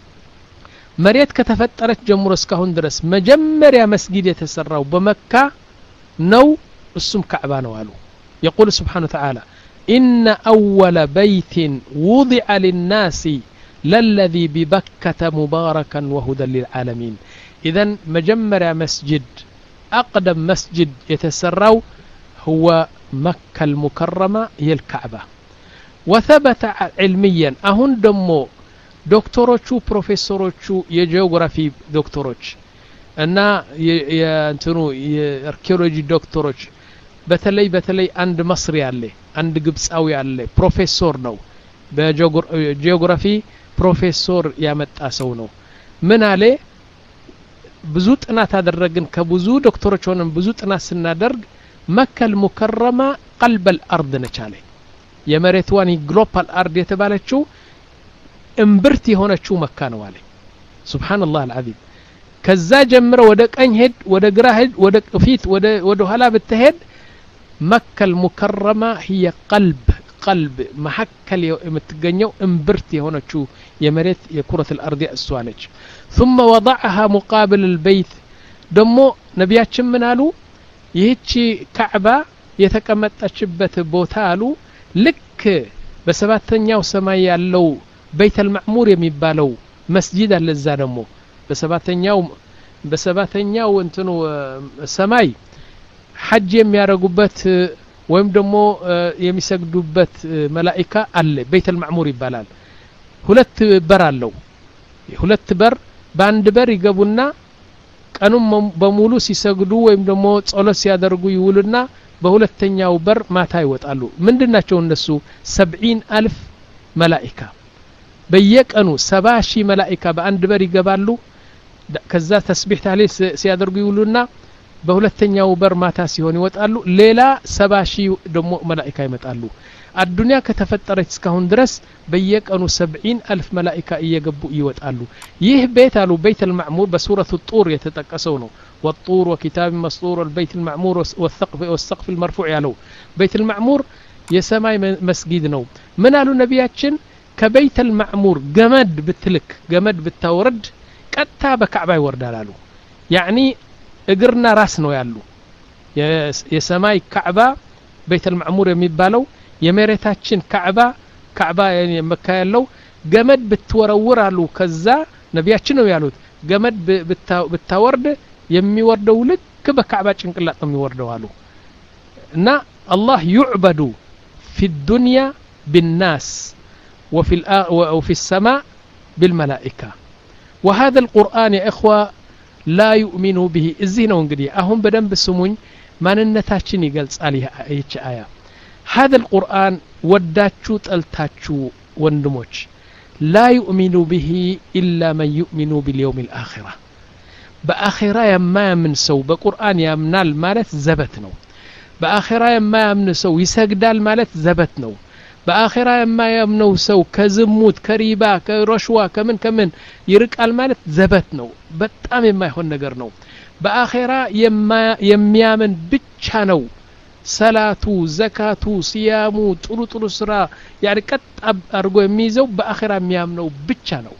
መሬት ከተፈጠረች ጀምሮ እስካሁን ድረስ መጀመሪያ መስጊድ የተሰራው በመካ ነው እሱም ካዕባ ነው አሉ يقول سبحانه وتعالى إن أول بيت وضع للناس للذي ببكة مباركا وهدى للعالمين إذن مجمرة مسجد أقدم مسجد يتسرّو هو مكة المكرمة هي الكعبة وثبت علميا أهون دمو دكتوروچو بروفيسوروچو يجيوغرافي دكتوروچ أنا ينتنو ياركيولوجي دكتوروچ بتلي بتلي عند مصري عليه عند قبساوي عليه بروفيسور نو بجيوغرافي بروفيسور يامتا سو نو من عليه ብዙ ጥናት አደረግን ከብዙ ዶክተሮች ሆነን ብዙ ጥናት ስናደርግ መካ المكرمة قلب الأرض ነቻለ የመሬትዋን ግሎባል አርድ የተባለችው እምብርት የሆነችው መካ ነው አለ سبحان الله العظيم ከዛ ጀምሮ ወደ ቀኝ ሄድ ወደ ግራ ሄድ ወደ ፊት ወደ ወደ ኋላ ብትሄድ መካ المكرمة هي قلب قلب محكل የምትገኘው እምብርት የሆነችው የመሬት የኩረት الأرض እሷነች ثم وضعها مقابل البيت دمو نبياتشم من قالوا يهيتشي كعبة يتكمتشبت بوتالو لك بسباتنياو سماي يالو بيت المعمور يميبالو مسجد للزادمو بسباتنياو بسباتنياو انتنو سماي حج يميارقوبت ويم دمو يميسقدوبت ملائكة اللي بيت المعمور يبالال هلت برالو هلت بر باند بر يقبونا ቀኑን በሙሉ ሲሰግዱ ወይም ደግሞ ጸሎት ሲያደርጉ ይውሉና በሁለተኛው በር ማታ ይወጣሉ ምንድናቸው እነሱ ሰብዒን አልፍ መላእክት በየቀኑ ሰባ ሺህ መላእክት በአንድ በር ይገባሉ ከዛ ተስቢህ ታህሊል ሲያደርጉ ይውሉና በሁለተኛው በር ማታ ሲሆን ይወጣሉ ሌላ ሰባ ሺህ ደግሞ መላእክት ይመጣሉ አዱንያ ከተፈጠረች እስካሁን ድረስ በየቀኑ ሰብዒን አልፍ መላእክት እየገቡ ይወጣሉ ይህ ቤት አሉ ቤት المعمور በሱረቱ ጡር የተጠቀሰው ነው والطور وكتاب مسطور البيت المعمور والسقف والسقف المرفوع ያለው ቤት المعمور የሰማይ መስጊድ ነው ምን አሉ ነቢያችን ከቤት المعمور ገመድ ብትልክ ገመድ ብታወርድ ቀጥታ በካዕባ ይወርዳል አሉ يعني እግርና ራስ ነው ያሉ የሰማይ ካዕባ ቤት المعمور የሚባለው የመሬታችን ካዕባ ካዕባ መካ ያለው ገመድ ብትወረውር አሉ ከዛ ነቢያችን ነው ያሉት ገመድ ብታወርድ የሚወርደው ልክ በካዕባ ጭንቅላት ነው የሚወርደው አሉ እና አላህ يعبد في الدنيا بالناس وفي وفي السماء بالملائكة وهذا القرآن يا إخوة لا يؤمنوا به እዚህ ነው እንግዲህ አሁን በደንብ ስሙኝ ማንነታችን ይገልጻል ይህች አያ هذا القرآن وداتشو تلتاتشو وندموش لا يؤمن به إلا من يؤمن باليوم الآخرة بآخرة يما يمن سو بقرآن يمنال مالت زبتنو بآخرة يما يمن سو يسجدال مالت زبتنو بآخرة يما يمنو سو كزموت كريبا كرشوة كمن كمن يرقال مالت زبتنو بتام يما يهون نجرنو بآخرة يما يميامن بتشانو ሰላቱ ዘካቱ ሲያሙ ጥሩ ጥሩ ስራ يعني ቀጥ አርጎ የሚይዘው በአኺራ የሚያምነው ብቻ ነው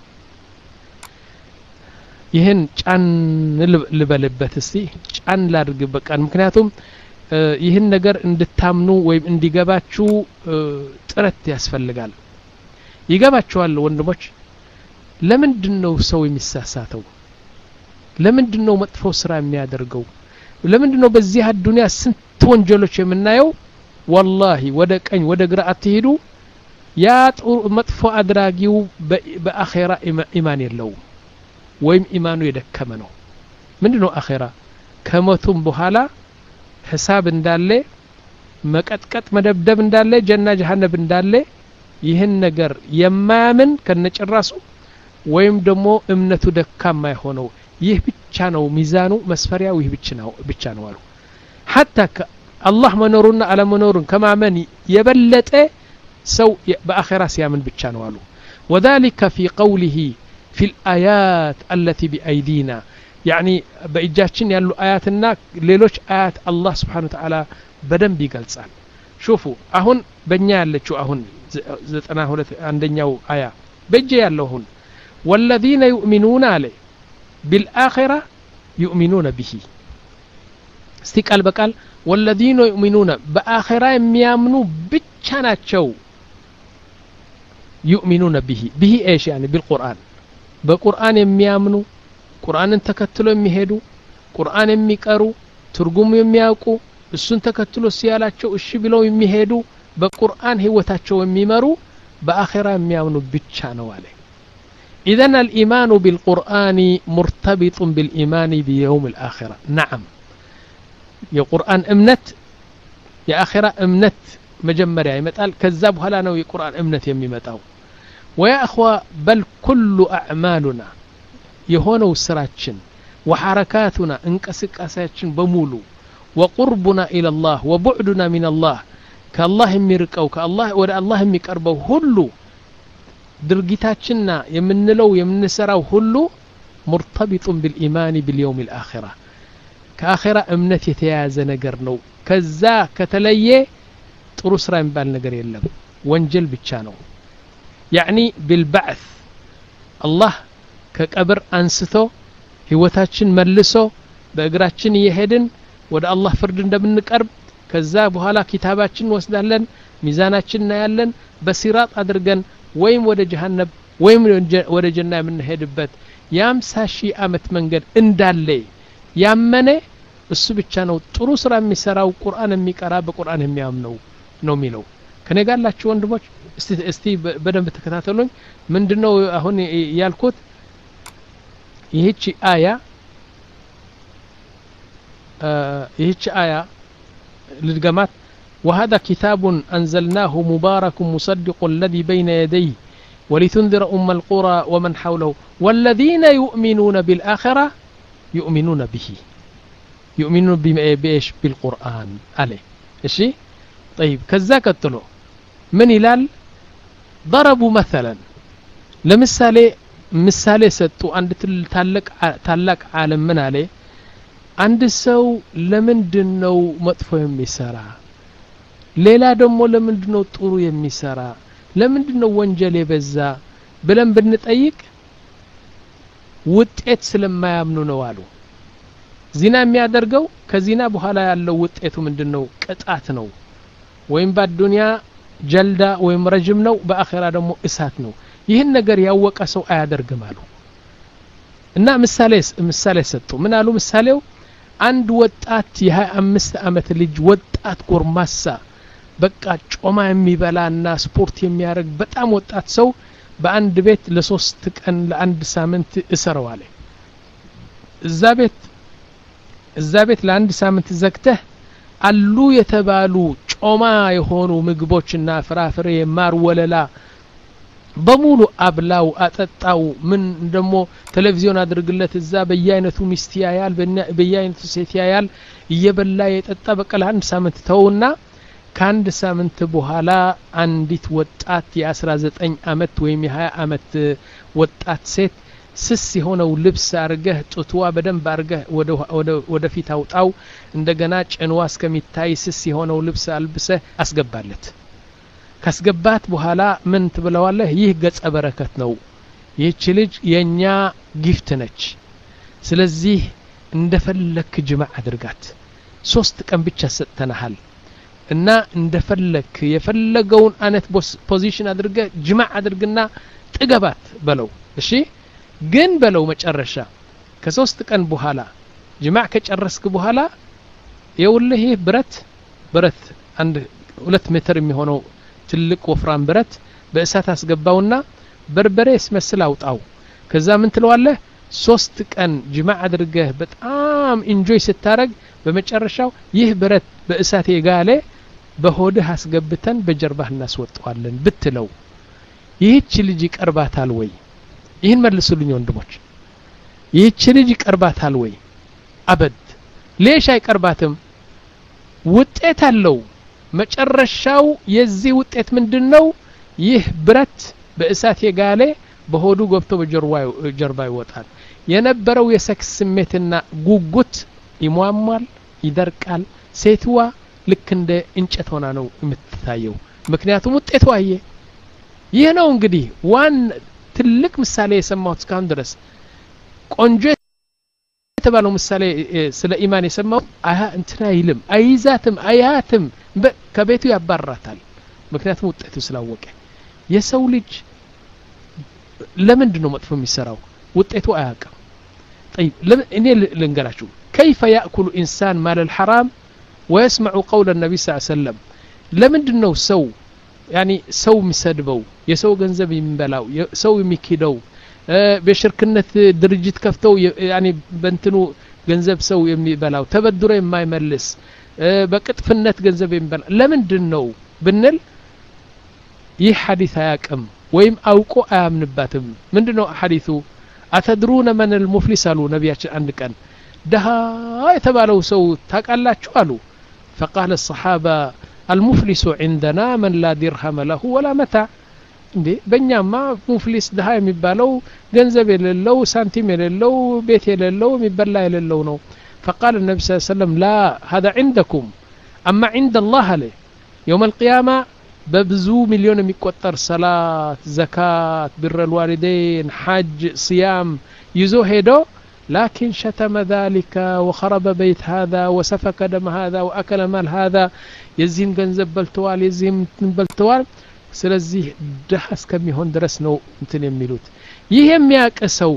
ይሄን ጫን ልበልበት እስቲ ጫን ላድርግ በቃ ምክንያቱም ይሄን ነገር እንድታምኑ ወይም እንዲገባችሁ ጥረት ያስፈልጋል ይገባችኋል ወንድሞች ለምንድነው ሰው የሚሳሳተው ለምንድነው መጥፎ ስራ የሚያደርገው ለምንድነው በዚህ አዱንያ ስንት ወንጀሎች የምናየው والله ወደ ቀኝ ወደ ግራ አትሄዱ ያ መጥፎ አድራጊው በአኺራ ኢማን የለው ወይም ኢማኑ የደከመ ነው ምንድነው አኺራ ከሞቱም በኋላ ሂሳብ እንዳለ መቀጥቀጥ መደብደብ እንዳለ ጀና ጀሃነም እንዳለ ይህን ነገር የማያምን ከነጭራሱ ወይም ደግሞ እምነቱ ደካማ የሆነው ይህ ብቻ ነው ሚዛኑ መስፈሪያው ይህ ብቻ ነው ብቻ ነው አሉ حتى الله منورنا على منورن كما من يبلط سو باخره سيامن بچا ነው አሉ وذلك في قوله في الايات التي بايدينا يعني በእጃችን ያሉ አያትና ሌሎች አያት አላህ Subhanahu Wa Ta'ala በደንብ ይገልጻል شوفوا አሁን በእኛ ያለችው አሁን ዘጠና ሁለት አንደኛው አያ በእጄ ያለው አሁን والذين يؤمنون عليه بالآخرة يؤمنون به استقال بقال والذين يؤمنون بآخرة يميامنوا بتشاناتشو يؤمنون به به ايش يعني بالقرآن بقرآن يميامنوا قرآن تكتلوا يميهدوا قرآن يميقروا ترجم يمياوقوا እሱን ተከትሎ ሲያላቸው እሺ ብለው የሚሄዱ በቁርአን ህይወታቸው የሚመሩ በአኺራ የሚያምኑ ብቻ ነው አለ إذن الإيمان بالقرآن مرتبط بالإيمان بيوم الآخرة نعم يا قرآن امنت يا آخرة امنت مجمر يا متال كذاب هلا نو قرآن امنت يمي متاو ويا أخوة بل كل أعمالنا يهونو سراتشن وحركاتنا انكسك أساتشن بمولو وقربنا إلى الله وبعدنا من الله كالله يميركو كالله ولا الله يميقربو هلو درجتاتنا يمنلو يمنسراو هلو مرتبط بالإيمان باليوم الآخرة كآخرة امنت يتياز نجر نو كذا كتليه ጥሩ ስራ የሚባል ነገር የለም ወንጀል ብቻ ነው يعني بالبعث الله ከቀብር አንስቶ ህይወታችን መልሶ በእግራችን እየሄድን ወደ አላህ ፍርድ እንደምንቀርብ ከዛ በኋላ ኪታባችን ወስዳለን ሚዛናችን እናያለን በሲራጥ አድርገን ወይም ወደ ጀሃነም ወይም ወደ ጀና የምንሄድበት የአምሳ ሺህ አመት መንገድ እንዳለ ያመነ እሱ ብቻ ነው ጥሩ ስራ የሚሰራው ቁርአን የሚቀራ በቁርአን የሚያምነው ነው የሚለው ከኔ ጋር ያላችሁ ወንድሞች እስቲ እስቲ በደንብ ተከታተሉኝ ምንድነው አሁን ያልኩት ይህች አያ ይህች አያ ልድገማት وهذا كتاب أنزلناه مبارك مصدق الذي بين يديه ولتنذر أم القرى ومن حوله والذين يؤمنون بالآخرة يؤمنون به يؤمنون بإيش بالقرآن عليه إشي طيب كذا قتلوا من يلال ضربوا مثلا لمثالي مثالي ستو عند تالك تالك عالم من عليه عند سو لمندنو مطفو يميسرا ليلا دمو لمندنو طورو يميسرا لمندنو ወንጀል የበዛ ብለን ብንጠይቅ ውጤት ስለማያምኑ ነው አሉ ዚና የሚያደርገው ከዚና በኋላ ያለው ውጤቱ ምንድነው ቅጣት ነው ወይም በዱንያ ጀልዳ ወይም ረጅም ነው በአኺራ ደግሞ እሳት ነው ይህን ነገር ያወቀ ሰው አያደርግም አሉ እና ምሳሌስ ምሳሌ ሰጡ ምን አሉ ምሳሌው አንድ ወጣት የ25 አመት ልጅ ወጣት ጎርማሳ በቃ ጮማ የሚበላና ስፖርት የሚያደርግ በጣም ወጣት ሰው በአንድ ቤት ለሶስት ቀን ለአንድ ሳምንት እሰረዋለ እዛ ቤት እዛ ቤት ለአንድ ሳምንት ዘግተህ አሉ የተባሉ ጮማ የሆኑ ምግቦችና ፍራፍሬ ማር ወለላ በሙሉ አብላው አጠጣው ምን ደሞ ቴሌቪዥን አድርግለት እዛ በየአይነቱ ሚስት ያያል በየአይነቱ ሴት ያያል እየበላ የጠጣ በቃ ለአንድ ሳምንት ተውና ከአንድ ሳምንት በኋላ አንዲት ወጣት የ19 አመት ወይም የ20 አመት ወጣት ሴት ስስ የሆነው ልብስ አርገህ ጡትዋ በደንብ አርገህ ወደ ወደ ወደፊት አውጣው እንደገና ጭንዋ እስከሚታይ ስስ የሆነው ልብስ አልብሰህ አስገባለት ካስገባት በኋላ ምን ትብለዋለህ ይህ ገጸ በረከት ነው ይህች ልጅ የኛ ጊፍት ነች ስለዚህ እንደፈለክ ጅማዕ አድርጋት ሶስት ቀን ብቻ ሰጥተናል እና እንደፈለክ የፈለገውን አነት ፖዚሽን አድርገ ጅማዕ አድርግና ጥገባት በለው እሺ ግን በለው መጨረሻ ከሶስት ቀን በኋላ ጅማዕ ከጨረስክ በኋላ የውልህ ብረት ብረት አንድ ሁለት ሜትር የሚሆነው ትልቅ ወፍራም ብረት በእሳት አስገባውና በርበሬ ስመስል አውጣው ከዛ ምን ትለዋለህ ሶስት ቀን ጅማዕ አድርገህ በጣም ኢንጆይ ስታረግ በመጨረሻው ይህ ብረት በእሳት የጋለ በሆድህ አስገብተን በጀርባህ እናስወጣዋለን ብትለው ይህች ልጅ ይቀርባታል ወይ ይህን መልሱልኝ ወንድሞች ይህች ልጅ ይቀርባታል ወይ አበድ ليش አይቀርባትም ውጤት አለው መጨረሻው የዚህ ውጤት ምንድነው ይህ ብረት በእሳት የጋለ በሆዱ ገብቶ በጀርባው ጀርባ ይወጣል የነበረው የሰክስ ስሜትና ጉጉት ይሟሟል ይደርቃል ሴትዋ ልክ እንደ እንጨት ሆና ነው የምትታየው ምክንያቱም ውጤቱ አየ ይህ ነው እንግዲህ ዋን ትልቅ ምሳሌ የሰማሁት እስካሁን ድረስ ቆንጆ የተባለው ምሳሌ ስለ ኢማን የሰማው አያ እንትና ይልም አይዛትም አያትም ከቤቱ ያባራታል ምክንያቱም ውጤቱ ስላወቀ የሰው ልጅ ለምንድን ነው መጥፎ የሚሰራው ውጤቱ አያውቅም طيب እኔ ልንገራችሁ كيف يأكل إنسان مال الحرام ويسمع قول النبي صلى الله عليه وسلم لمندن ነው ሰው يعني ሰው የሚሰድበው የሰው ገንዘብ የሚበላው ሰው የሚኪደው በሽርክነት ድርጅት ከፍተው يعني በእንትኑ ገንዘብ ሰው የሚበላው ተበድሮ የማይመልስ በቅጥፍነት ገንዘብ የሚበላ ለምንድን ነው ብንል ይህ ሐዲስ አያቅም ወይም አውቆ አያምንባትም ምንድነው ሐዲሱ አተድሩነ من المفلس አሉ ነብያችን አንድ ቀን ደሃ የተባለው ሰው ታቃላችሁ አሉ فقال الصحابه المفلس عندنا من لا درهم له ولا متاع እንዴ በእኛማ ሙፍሊስ ደሃ የሚባለው ገንዘብ የሌለው ሳንቲም የሌለው ቤት የሌለው የሚበላ የሌለው ነው فقال النبي صلى الله عليه وسلم لا هذا عندكم اما عند الله عليه يوم القيامه በብዙ ሚሊዮን የሚቆጠር ሰላት ዘካት ብር الوالدين حج صيام ይዞ ሄዶ لكن شتم ذلك وخرب بيت هذا وسفك دم هذا واكل مال هذا የዚህን ገንዘብ በልተዋል የዚህም በልተዋል ስለዚህ ደሃ እስከሚሆን ድረስ ነው እንትን የሚሉት ይሄ የሚያቀሰው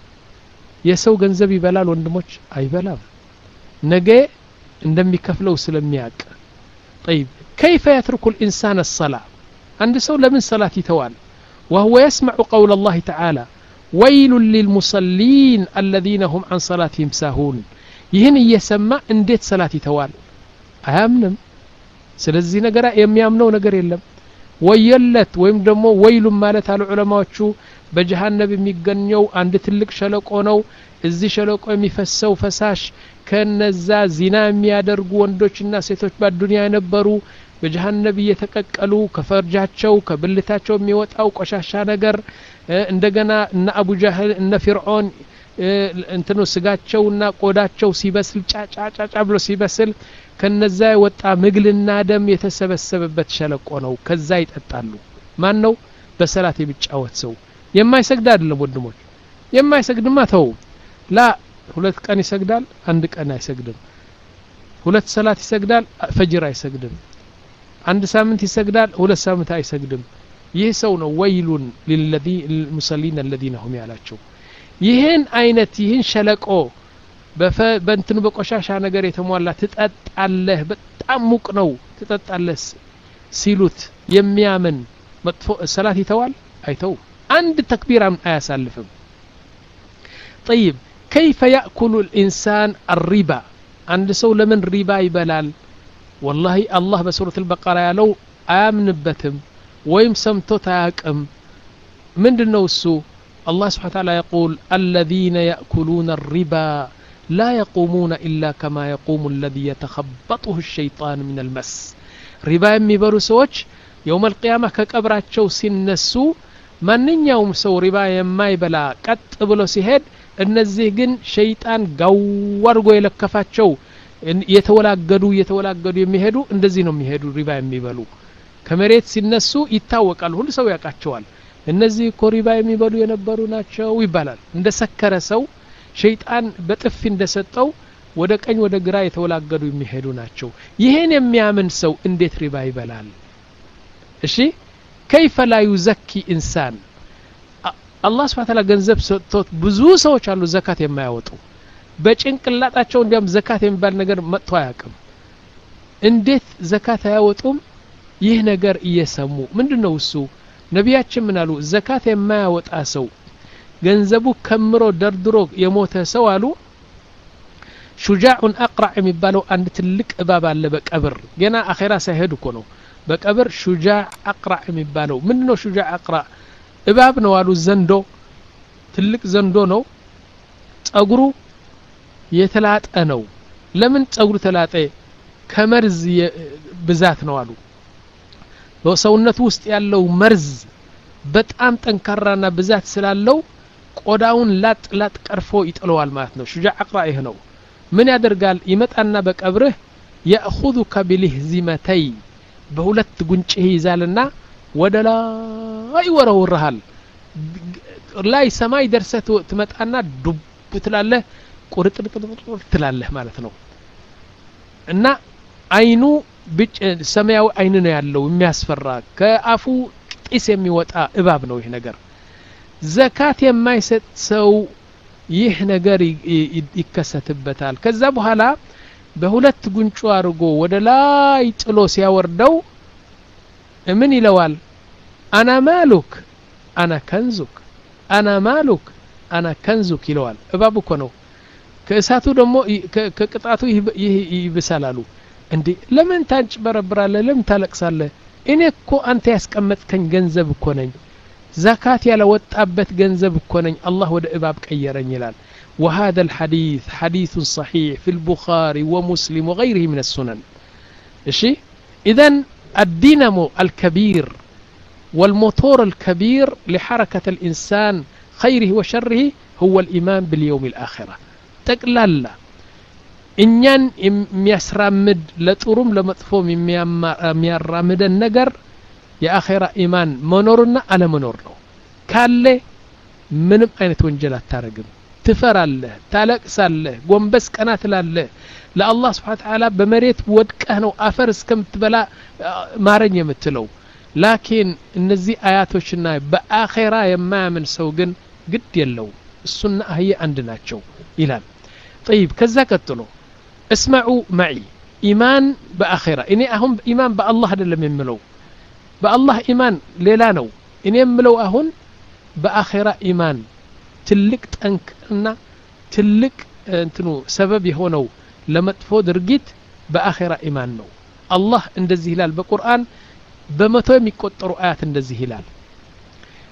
የሰው ገንዘብ ይበላል ወንድሞች አይበላም ነገ እንደሚከፍለው ስለሚያቅ طيب كيف يترك الانسان الصلاه عند سو لمن صلاه يتوال وهو يسمع قول الله تعالى ويل للمصلين الذين هم عن صلاتهم ساهون ይህን እየሰማ እንዴት ሰላት ይተዋል አያምንም ስለዚህ ነገር የሚያምነው ነገር የለም ወየለት ወይም ደግሞ ወይሉ ማለት አሉ ዑለማዎቹ በጀሃነም የሚገኘው አንድ ትልቅ ሸለቆ ነው እዚህ ሸለቆ የሚፈሰው ፈሳሽ ከነዛ ዚና የሚያደርጉ ወንዶችና ሴቶች በዱንያ የነበሩ በጀሃነም እየተቀቀሉ ከፈርጃቸው ከብልታቸው የሚወጣው ቆሻሻ ነገር እንደገና እነ አቡ ጃህል እነ ፊርዖን እንትኑ ስጋቸውና ቆዳቸው ሲበስል ጫጫጫጫ ብሎ ሲበስል ከነዛ የወጣ ምግልና ደም የተሰበሰበበት ሸለቆ ነው ከዛ ይጠጣሉ ማን ነው በሰላት የሚጫወት ሰው የማይሰግድ አይደለም ወንድሞች የማይሰግድማ ተው ላ ሁለት ቀን ይሰግዳል አንድ ቀን አይሰግድም ሁለት ሰላት ይሰግዳል ፈጅር አይሰግድም አንድ ሳምንት ይሰግዳል ሁለት ሳምንት አይሰግድም ይህ ሰው ነው ወይሉን للذين المصلين الذين هم ያላቸው ይህን አይነት ይህን ሸለቆ በእንትን በቆሻሻ ነገር የተሟላ ትጠጣለህ በጣም ሙቅ ነው ትጠጣለህ ሲሉት የሚያምን መጥፎ ሰላት ይተዋል አይተው አንድ ተክቢራም አያሳልፍም طيب كيف يأكل الإنسان الربا عند سو لمن ربا يبلال والله الله بسورة البقرة لو آمن بتم ويم سمتو تاكم من النوسو الله سبحانه وتعالى يقول الذين يأكلون الربا لا يقومون إلا كما يقوم الذي يتخبطه الشيطان من المس ربا يمبرو سوچ يوم القيامة كقبراتشو سينسو من يوم سو ربا يمايبلا قط بلو سيهد እነዚህ ግን ሸይጣን ጋወርጎ የለከፋቸው የተወላገዱ የተወላገዱ የሚሄዱ እንደዚህ ነው የሚሄዱ ሪባ የሚበሉ ከመሬት ሲነሱ ይታወቃል ሁሉ ሰው ያቃቸዋል እነዚህ ኮሪባ የሚበሉ የነበሩ ናቸው ይባላል እንደ ሰከረ ሰው ሸይጣን በጥፍ እንደሰጠው ወደ ቀኝ ወደ ግራ የተወላገዱ የሚሄዱ ናቸው ይሄን የሚያምን ሰው እንዴት ሪባ ይበላል እሺ كيف لا يزكي انسان الله سبحانه وتعالى ገንዘብ ሰጥቶት ብዙ ሰዎች አሉ ዘካት የማያወጡ በጭንቅላታቸው እንዲያም ዘካት የሚባል ነገር መጥቶ አያውቅም እንዴት ዘካት አያወጡም ይህ ነገር እየሰሙ ምንድነው እሱ ነቢያችን ምን አሉ ዘካት የማያወጣ ሰው ገንዘቡ ከምሮ ደርድሮ የሞተ ሰው አሉ ሹጃዑን አቅራዕ የሚባለው አንድ ትልቅ እባብ አለ በቀብር ገና አኺራ ሳይሄድ እኮ ነው በቀብር ሹጃዕ አቅራዕ የሚባለው ምንድነው ሹጃዕ አቅራዕ እባብ ነው አሉ ዘንዶ ትልቅ ዘንዶ ነው ጸጉሩ የተላጠ ነው ለምን ጸጉሩ ተላጠ ከመርዝ ብዛት ነው አሉ በሰውነቱ ውስጥ ያለው መርዝ በጣም ጠንካራና ብዛት ስላለው ቆዳውን ላጥ ላጥ ቀርፎ ይጥለዋል ማለት ነው ሹጃዕ አቅራዕ ይሄ ነው ምን ያደርጋል ይመጣና በቀብርህ ያأخذك بلهزمتي በሁለት ጉንጭህ ይዛልና ወደላ አይወረውርሃል ላይ ሰማይ ደርሰት ትመጣና ዱብ ትላለህ ቁርጥርጥርጥር ትላለህ ማለት ነው እና አይኑ ሰማያዊ አይን ነው ያለው የሚያስፈራ ከአፉ ጢስ የሚወጣ እባብ ነው ይሄ ነገር ዘካት የማይሰጥ ሰው ይህ ነገር ይከሰትበታል ከዛ በኋላ በሁለት ጉንጩ አርጎ ወደ ላይ ጥሎ ሲያወርደው ምን ይለዋል አና ማሉክ አና ከንዙክ አና ማሉክ አና ከንዙክ ይለዋል እባብ እኮ ነው ከእሳቱ ደግሞ ከቅጣቱ ይብሳላሉ እንዴ ለምን ታንጭበረብራለህ ለምን ታለቅሳለህ እኔ እኮ አንተ ያስቀመጥከኝ ገንዘብ እኮ ነኝ زكاة يلا وطابت ገንዘብ እኮ ነኝ አላህ ወደ እባብ ቀየረኝ ይላል وهذا الحديث حديث صحيح في البخاري ومسلم وغيره من السنن ايشي اذن الدينامو الكبير والموتور الكبير لحركة الإنسان خيره وشره هو الإيمان باليوم الآخرة تقلال إنيان ميسرامد لطرم لمطفوم ميرامد النجر يا آخرة إيمان منورنا على منورنا كالله منم أين تونجلات تارجم تفرالله تالكسالله قنبس كانت لله لا الله سبحانه وتعالى بمريت ودكهنو أفرس كم تبلا مارن يمتلو لكن النزي آياتوشنا بآخرة يما من سوقن قد يلو السنة هي عندنا تشو إلان طيب كذا قتلو اسمعوا معي إيمان بآخرة إني أهم إيمان بالله هذا اللي يملو بالله إيمان ليلانو إني يملو أهون بآخرة إيمان تلك تنكنا تلك انتنو سبب يهونو لما تفو درجيت بآخرة إيمان نو الله اندزي هلال بقرآن بمتو يميقطرو آيات اندزي هلال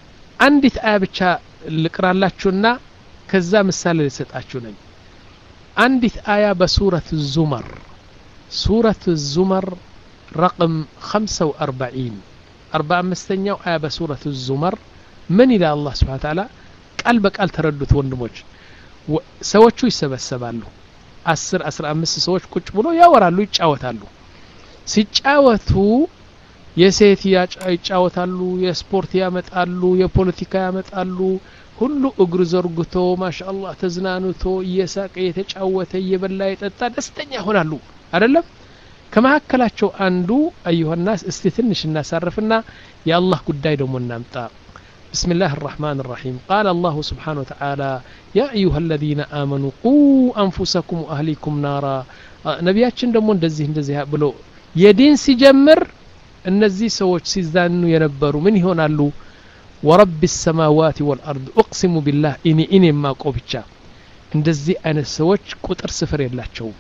عندي آية بتشا لقرالاتشونا كذا مثال لسطاچو نኝ عندي آية بسورة الزمر سورة الزمر رقم خمسة وأربعين أربعة مستنيا آية بسورة الزمر من إلى الله سبحانه وتعالى قلبك قال تردت ወንድሞች ሰዎቹ ይሰበሰባሉ አስር አስራ አምስት ሰዎች ቁጭ ብሎ ያወራሉ ይጫወታሉ ሲጫወቱ የሴት ይጫወታሉ የስፖርት ያመጣሉ የፖለቲካ ያመጣሉ ሁሉ እግሩ ዘርግቶ ማሻአላህ ተዝናኑቶ እየሳቀ የተጫወተ እየበላ የጠጣ ደስተኛ ሆናሉ አይደለም ከመሐከላቸው አንዱ አዩሃናስ እስቲ ትንሽ እናሳርፍና የአላህ ጉዳይ ደግሞ እናምጣ بسم الله الرحمن الرحيم قال الله سبحانه وتعالى يا أيها الذين آمنوا قوا أنفسكم وأهليكم نارا نبياتشن دمو እንደዚህ እንደዚህ ብሎ የዲን ሲጀምር እነዚህ ሰዎች ሲዛኑ የነበሩ ምን ይሆናሉ ورب السماوات والأرض أقسم بالله إني إني ما ቆብቻ እንደዚህ አይነት ሰዎች ቁጥር ስፍር የላቸው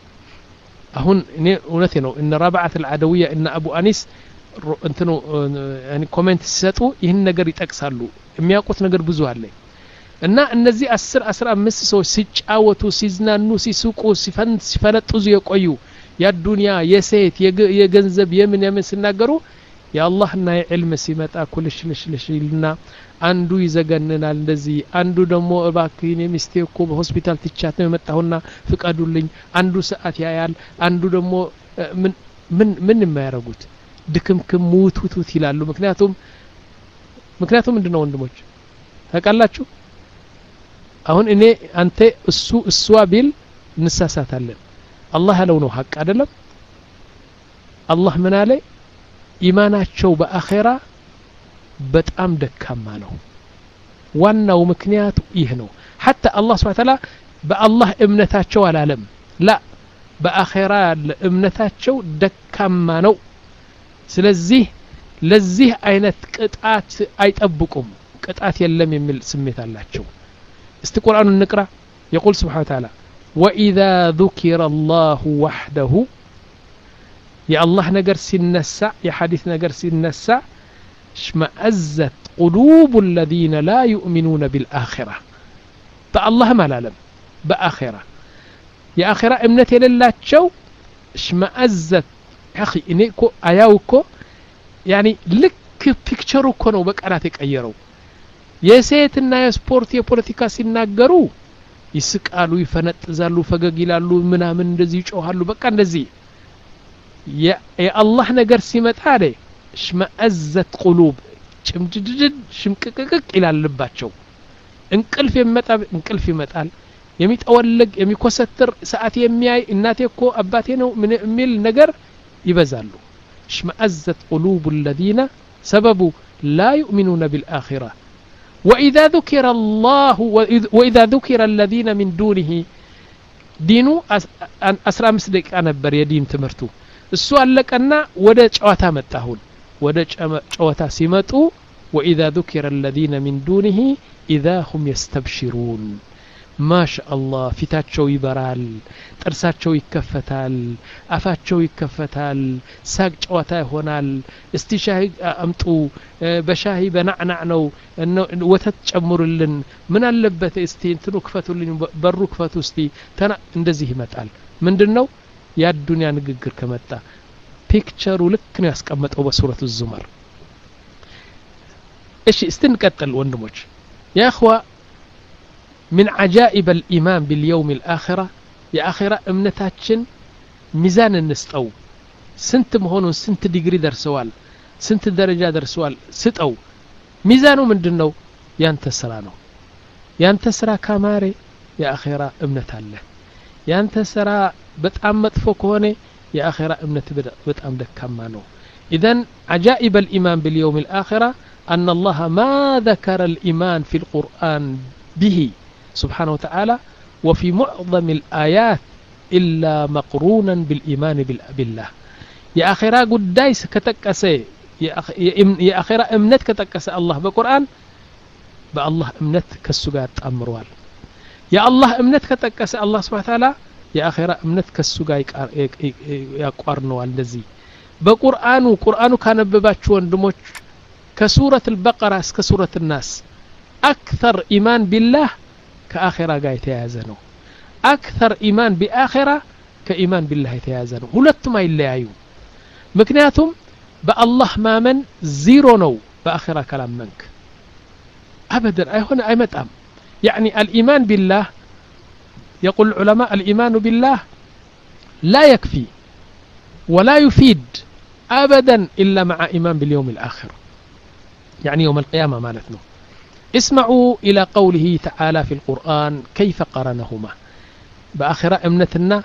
አሁን እኔ እውነቴ ነው እነ ረባዓት العدوية እነ አቡ አኒስ እንትኑ ያኒ ኮሜንት ሲሰጡ ይህን ነገር ይጠቅሳሉ የሚያውቁት ነገር ብዙ አለ እና እነዚህ አስር አስራ አምስት ሰዎች ሲጫወቱ ሲዝናኑ ሲሱቁ ሲፈን ሲፈነጥዙ የቆዩ የዱንያ የሴት የገንዘብ የምን የምን ሲናገሩ የአላህና የዕልም ሲመጣ ኩልሽ ልሽልሽልና አንዱ ይዘገነናል እንደዚህ አንዱ ደግሞ እባክህን የሚስቴ እኮ በሆስፒታል ትቻት ነው የመጣሁና ፍቀዱልኝ አንዱ ሰዓት ያያል አንዱ ደግሞ ምን ምን ምን የማያረጉት ድክምክም ሙቱቱት ይላሉ ምክንያቱም ምክንያቱም ምንድነው ወንድሞች ታውቃላችሁ አሁን እኔ አንተ እሱ እሷ ቢል እንሳሳታለን አላህ ያለው ነው ሐቅ አይደለም አላህ ምን አለ ኢማናቸው በአኺራ በጣም ደካማ ነው ዋናው ምክንያቱ ይህ ነው حتى الله سبحانه وتعالى በአላህ እምነታቸው አላለም لا በአኺራ ያለ እምነታቸው ደካማ ነው ስለዚህ ለዚህ አይነት ቅጣት አይጠብቁም ቅጣት የለም የሚል ስሜት አላቸው እስቲ ቁርአኑን እንቅራ يقول سبحانه وتعالى واذا ذكر الله وحده يا الله ነገር ሲነሳ የሐዲስ ነገር ሲነሳ اشمئزت قلوب الذين لا يؤمنون بالآخرة فالله ما لالم بآخرة يا آخرة እምነት የሌላቸው اشمئزت اخي اني كو اياوكو يعني لك بيكتشرو كو ነው በቃላት የቀየረው የሴትና የስፖርት የፖለቲካ ሲናገሩ ይስቃሉ ይፈነጥዛሉ ፈገግ ይላሉ ምናምን እንደዚህ ይጮሃሉ በቃ እንደዚህ የአላህ ነገር ሲመጣ አለ ሽመአዘት ቁሉብ ጭምድድድ ሽምቅቅቅ ይላልባቸው እንቅልፍ ይመጣ እንቅልፍ ይመጣል የሚጠወልግ የሚኮሰትር ሰዓት የሚያይ እናቴ እኮ አባቴ ነው ምን የሚል ነገር ይበዛሉ ሽመአዘት ቁሉብ الذين سببوا لا يؤمنون بالآخرة وإذا ذكر الله وإذا ذكر الذين من دونه دينو أسرع مسدك أنا بر يدين تمرتو السؤال لك أن ودا ጨዋታ መጣሁን ወደ ጨዋታ ሲመጡ وإذا ذكر الذين من دونه إذا هم يستبشرون ما شاء الله ፊታቸው ይበራል ጥርሳቸው ይከፈታል አፋቸው ይከፈታል ሳቅ ጨዋታ ይሆናል እስቲ ሻሂ አምጡ በሻሂ በናዕናዕ ነው ወተት ጨምሩልን ምን አለበት እስቲ እንትኑ ክፈቱልኝ በሩ ክፈቱ እስቲ ተና እንደዚህ ይመጣል ምንድነው ያ ዱንያ ንግግር ከመጣ ፒክቸሩ ልክ ነው ያስቀመጠው በሱረቱ ዙመር እሺ እስቲ እንቀጥል ወንድሞች يا اخوه من عجائب الإيمان باليوم الآخرة يا آخرة امنتاتشن ميزان النستو سنت مهونون سنت ديجري درسوال سنت درجة درسوال ستو ميزانو من دنو ينتسرانو ينتسرا كاماري يا آخرة امنت الله ينتسرا بتأم مدفوك هوني يا آخرة امنت بتأم دكامانو إذن عجائب الإيمان باليوم الآخرة أن الله ما ذكر الإيمان في القرآن به سبحانه وتعالى وفي معظم الآيات إلا مقرونا بالإيمان بالله يا أخيرا قدايس كتكسي يا أخيرا امنت كتكسي الله بالقرآن بالله امنت كالسجات أمروال يا الله امنت كتكسي الله سبحانه وتعالى يا أخيرا امنت كالسجات يقارنوال الذي بالقرآن وقرآن كان بباتشون دموش كسورة البقرة كسورة الناس أكثر إيمان بالله كآخرة قايت يازنو أكثر إيمان بآخرة كإيمان بالله يتيازنوا ሁለቱም አይለያዩ ምክንያቱም በአላህ ማመን ዜሮ ነው በአኺራ ካላመንክ أبدا أيهون أيمتام يعني الإيمان بالله يقول العلماء الإيمان بالله لا يكفي ولا يفيد أبدا إلا مع إيمان باليوم الآخر يعني يوم القيامة مالتنا اسمعوا إلى قوله تعالى في القرآن كيف قرنهما بآخرة أمنتنا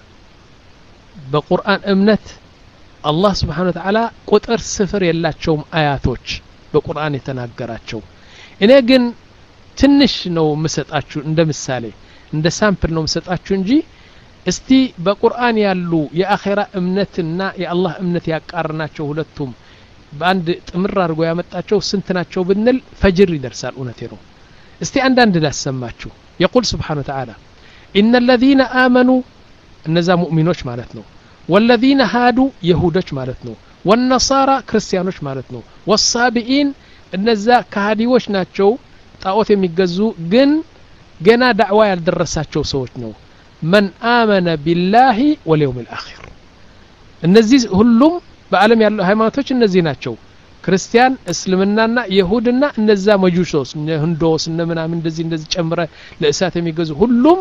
بقرآن أمنت الله سبحانه وتعالى قطر سفر يلاتشوم آياتوش بقرآن يتناقراتشو እኔ ግን ትንሽ ነው መስጣችሁ እንደ ምሳሌ እንደ ሳምፕል ነው መስጣችሁ እንጂ እስቲ በቁርአን ያሉ የአኺራ እምነትና የአላህ እምነት ያቃርናቸው ሁለቱም በአንድ ጥምር አድርጎ ያመጣቸው ስንት ናቸው ብንል ፈጅር ይደርሳል እውነቴ ነው እስቲ አንዳንድ ላሰማችሁ يقول سبحانه وتعالى إن الذين آمنوا እነዛ ሙእሚኖች ማለት ነው والذين هادوا يهودዎች ማለት ነው والنصارى ክርስቲያኖች ማለት ነው والصابئين እነዛ ከሃዲዎች ናቸው ጣዖት የሚገዙ ግን ገና ዳዕዋ ያልደረሳቸው ሰዎች ነው من آمن بالله واليوم الآخر እነዚህ ሁሉም በዓለም ያሉ ሃይማኖቶች እነዚህ ናቸው ክርስቲያን እስልምናና ይሁድና እነዛ መጁሶስ ህንዶስ እና ምናምን እንደዚህ እንደዚህ ጨምረ ለእሳት የሚገዙ ሁሉም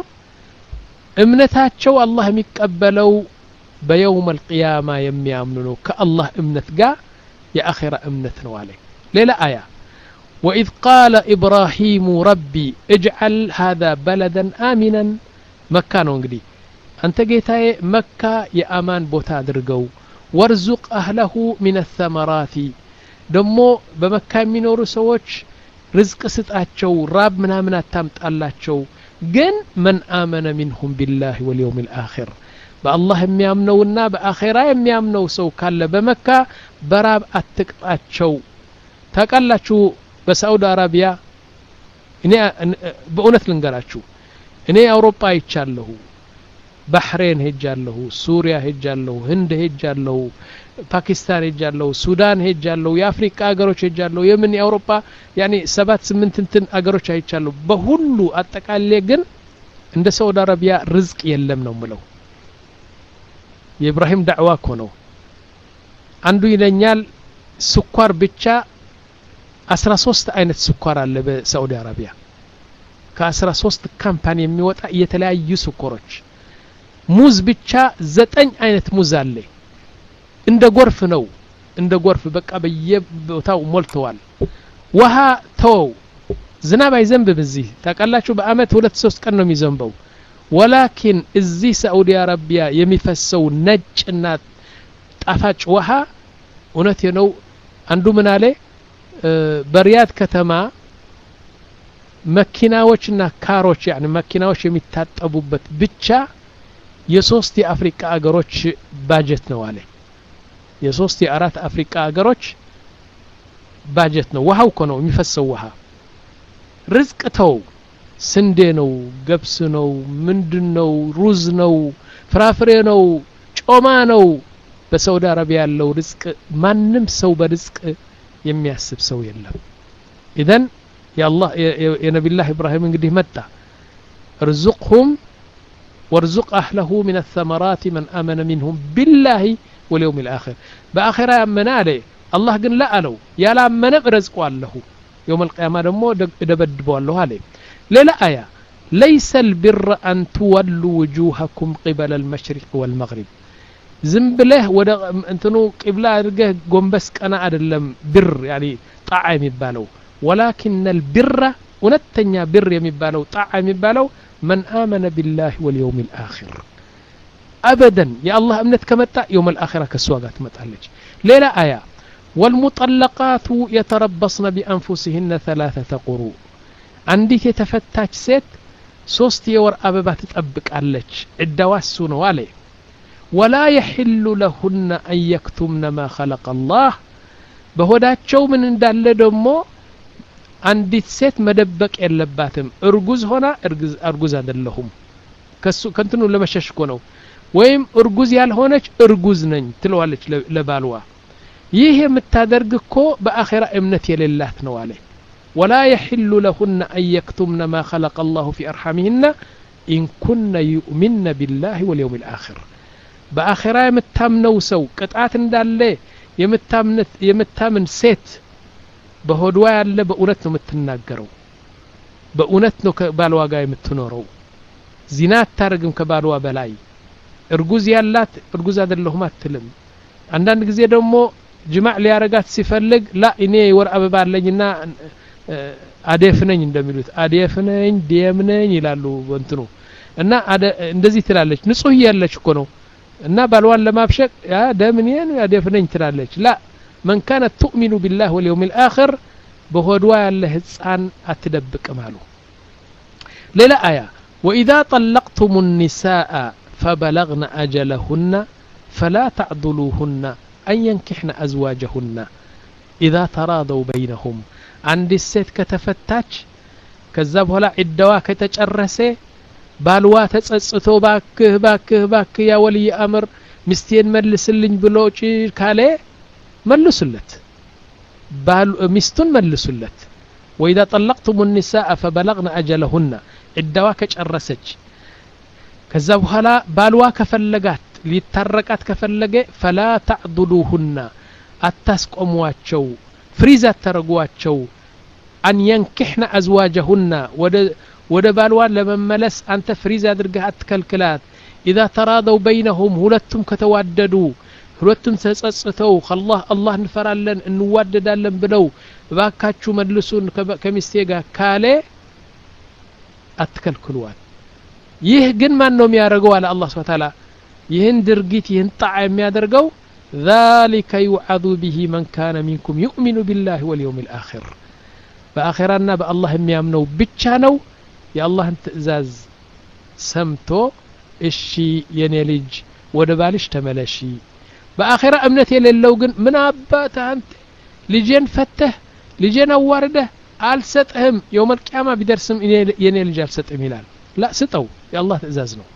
እምነታቸው አላህ የሚቀበለው በየውም القيامة የሚያምኑ ነው ከአላህ እምነት ጋር የአኺራ እምነት ነው አለ ليلة آية وإذ قال إبراهيم ربي اجعل هذا بلدا آمنا مكة نونجدي أنت جيتاي مكة يا أمان بوتا درجو وارزق أهله من الثمرات دمو بمكة منور سوتش رزق ستأتشو راب منا منا تامت الله تشو جن من آمن منهم بالله واليوم الآخر بالله ميامنونا بآخرة ميامنو سو كلا بمكة براب أتقطعتشو ታቃላችሁ በሳውዲ አረቢያ እኔ በእውነት ልንገራችሁ እኔ አውሮፓ አይቻለሁ ባህሬን ሄጃለሁ ሱሪያ ሄጃለሁ ህንድ ሄጃለሁ ፓኪስታን ሄጃለሁ ሱዳን ሄጃለሁ የአፍሪካ ሀገሮች ሄጃለሁ የምን የአውሮፓ ያኒ ሰባት ስምንት እንትን ሀገሮች አይቻለሁ በሁሉ አጠቃላይ ግን እንደ ሳውዲ አረቢያ ርዝቅ የለም ነው ምለው የኢብራሂም ዳዕዋ እኮ ነው አንዱ ይለኛል ስኳር ብቻ አስራ ሶስት አይነት ስኳር አለ በሳውዲ አረቢያ ከአስራ ሶስት ካምፓኒ የሚወጣ የተለያዩ ስኳሮች ሙዝ ብቻ ዘጠኝ አይነት ሙዝ አለ እንደ ጎርፍ ነው እንደ ጎርፍ በቃ በየቦታው ሞልተዋል ውሃ ተው ዝናብ አይዘንብም እዚህ ታቃላችሁ በአመት ሁለት ሶስት ቀን ነው የሚዘንበው ወላኪን እዚህ ሳውዲ አረቢያ የሚፈሰው ነጭና ጣፋጭ ውሃ እውነቴ ነው አንዱ ምን አለ በሪያድ ከተማ መኪናዎችና ካሮች يعني መኪናዎች የሚታጠቡበት ብቻ የሶስት የአፍሪካ ሀገሮች ባጀት ነው አለ የሶስት የአራት አፍሪካ ሀገሮች ባጀት ነው ውሃው እኮ ነው የሚፈሰው ውሃ ርዝቅ ተው ስንዴ ነው ገብስ ነው ምንድነው ሩዝ ነው ፍራፍሬ ነው ጮማ ነው በሳውዲ አረቢያ ያለው ርዝቅ ማንንም ሰው በርዝቅ የሚያስብ ሰው የለም ኢዘን ያ አላህ የነብዩላህ ኢብራሂም እንግዲህ መጣ ርዝቅሁም ወርዝቅ አህለሁ من الثمرات من آمن منهم بالله واليوم الآخر بآخرة يأمنا عليه الله قال لا ألو يا لا أمنا رزقه الله يوم القيامة دمو دبدبوا الله عليه لا آية ليس البر أن تولوا وجوهكم قبل المشرق والمغرب زنبله ودا انتنو قبلة ارجه قنبس انا ادلم بر يعني طعام يبالو ولكن البر ونتنيا بر يمبالو طعام يبالو من آمن بالله واليوم الآخر أبدا يا الله أمنت كمتا يوم الآخرة كسواقات متعلج ليلة آية والمطلقات يتربصن بأنفسهن ثلاثة قروء عندك يتفتاج ست ሶስት የወር አበባ ተጠብቅ አለች እዳዋሱ ነው አለ ولا يحل لهن أن يكتمن ما خلق الله በሆዳቸው ምን እንዳለ ደግሞ አንዲት ሴት መደበቅ የለባትም እርጉዝ ሆና እርጉዝ እርጉዝ አይደለሁም ከሱ ከንተኑ ለመሸሽኮ ነው ወይም እርጉዝ ያልሆነች እርጉዝ ነኝ ትለዋለች ለባልዋ ይሄ የምታደርግ እኮ በአኺራ እምነት የሌላት ነው አለ ولا يحل لهن أن يكتمن ما خلق الله في أرحامهن إن كنا يؤمن بالله واليوم الآخر بآخرة يمتامنو سو قطعات እንዳለ የምታምነት የምታምን ሴት በሆድዋ ያለ በእውነት ነው የምትናገረው በእውነት ነው ከባልዋ ጋር የምትኖረው ዚና አታረግም ከባልዋ በላይ እርጉዝ ያላት እርጉዝ አይደለሁም አትልም አንዳንድ ጊዜ ደግሞ ጅማዕ ሊያረጋት ሲፈልግ ላ እኔ ወር አበባ አለኝና አደፍነኝ እንደሚሉት አደፍነኝ ደምነኝ ይላሉ ወንትኑ እና እንደዚህ ትላለች ንጹህ ያለች እኮ ነው እና ባልዋን ለማብሸቅ ያ ደምኔን አደፍነኝ ትላለች ላ من كانت تؤمن بالله واليوم الآخر بهدوا ያለ ህፃን አትደብቅም አሉ ሌላ አያ وإذا طلقتم النساء فبلغن أجلهن فلا تعضلوهن أن ينكحن أزواجهن إذا تراضوا بينهم عند الست كتفتاج كذا بهلا عدوا كتጨረሰ ባልዋ ተጸጽቶ ባክህ ባክህ ባክህ ያ ወልይ አምር ሚስቴን መልስልኝ ብሎ ካለ መልሱለት ባል ሚስቱን መልሱለት وإذا طلقتم النساء فبلغن أجلهن عدوا كጨረሰች ከዛ በኋላ ባልዋ ከፈለጋት ሊታረቃት ከፈለገ فلا تعضلوهن አታስቆሟቸው ፍሪዝ አታረጓቸው أن ينكحن أزواجهن ወደ ወደ ባልዋ ለመመለስ አንተ ፍሪዝ አድርገህ አትከልክላት إذا تراضوا بينهم ሁለቱም ከተዋደዱ ሁለቱም ተጸጽተው الله الله እንፈራለን እንዋደዳለን ብለው ባካችሁ መልሱን ከሚስቴ ጋር ካለ አትከልክሉዋት ይህ ግን ማን ነው የሚያደርገው አለ አላህ Subhanahu Wa Ta'ala ይህን ድርጊት ይህን ጣዓ የሚያደርገው ذلك يوعظ به من كان منكم يؤمن بالله واليوم الآخر በአኺራና በአላህ የሚያምነው ብቻ ነው የአላህን ትእዛዝ ሰምቶ እሺ የኔ ልጅ ወደ ባልሽ ተመለሺ በአኺራ እምነት የሌለው ግን ምን አባታ አንተ ልጄን ፈተህ ልጄን አዋርደህ አልሰጥህም يوم القيامه ቢደርስም የኔ ልጅ አልሰጥም ይላል لا ስጠው የአላህ ትእዛዝ ነው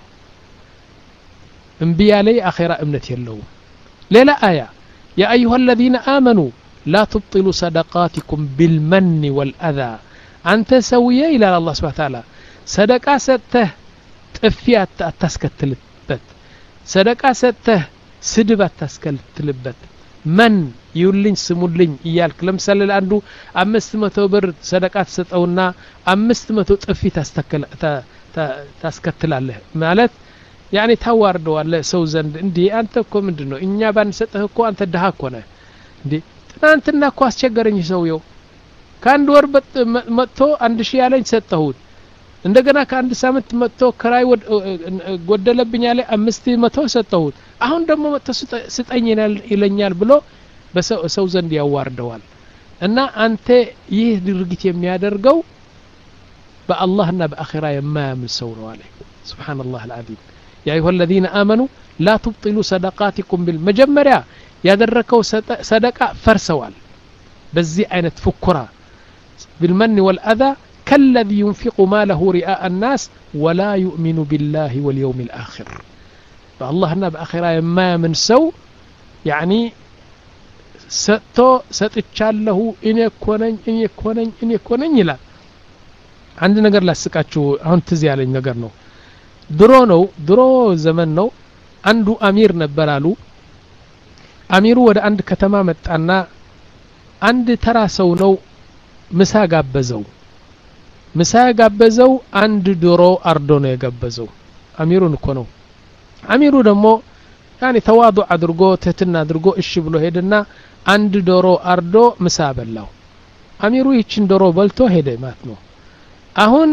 እንቢያ ላይ አኺራ እምነት የለው ሌላ አያ يا ايها الذين امنوا لا تبطلوا صدقاتكم بالمن والاذى አንተ ሰውዬ ይላል አላህ Subhanahu Wa Ta'ala ሰደቃ ሰጥተህ ጥፊያት አታስከትልበት ሰደቃ ሰጥተህ ስድብ አታስከትልበት መን ይውልኝ ስሙልኝ ይያልክ ለምሳሌ አንዱ አምስት መቶ ብር ሰደቃ ተሰጠውና አምስት መቶ ጥፊ ታስተከለ ታስከትላለህ ማለት ያኒ ታዋርደዋለህ ሰው ዘንድ እንዴ አንተ እኮ ምንድነው እኛ ባንሰጥህ እኮ አንተ ደሃ እኮ ነህ እንዴ ትናንትና እኮ አስቸገረኝ ሰውየው ካንድ ወር መጥቶ አንድ ሺህ ያለኝ ሰጠሁት እንደገና ካንድ ሳምንት መጥቶ ከራይ ጎደለብኝ ያለ አምስት መቶ ሰጠሁት አሁን ደግሞ መጥቶ ስጠኝ ይለኛል ብሎ በሰው ዘንድ ያዋርደዋል እና አንተ ይህ ድርጊት የሚያደርገው በአላህና በአኺራ የማያምን ሰው ነው አለ ሱብሃንአላህ አልዓዚም ያ አዩሃ الذين آمنوا لا تبطلوا صدقاتكم بالمجمريا ያደረከው ሰደቃ ፈርሰዋል በዚህ አይነት ፍኩራ بالمن والأذى كالذي ينفق ماله رئاء الناس ولا يؤمن بالله واليوم الآخر فالله بآخرة ما من سو يعني ستو ستتشاله إن يكونن إن يكونن إن يكونن لا عندنا نقر لا سكاتشو هون تزيالين نقر نو درو نو درو زمن نو عنده أمير نبرالو أميرو ود عند كتمامت أنا عند تراسو نو مسا ጋበዘው ምሳ ጋበዘው አንድ ዶሮ አርዶ ነው የጋበዘው አሚሩን እኮ ነው አሚሩ ደግሞ ያኒ ተዋዱዕ አድርጎ ተትና አድርጎ እሺ ብሎ ሄደና አንድ ዶሮ አርዶ ምሳ በላው አሚሩ ይችን ዶሮ በልቶ ሄደ ማለት ነው አሁን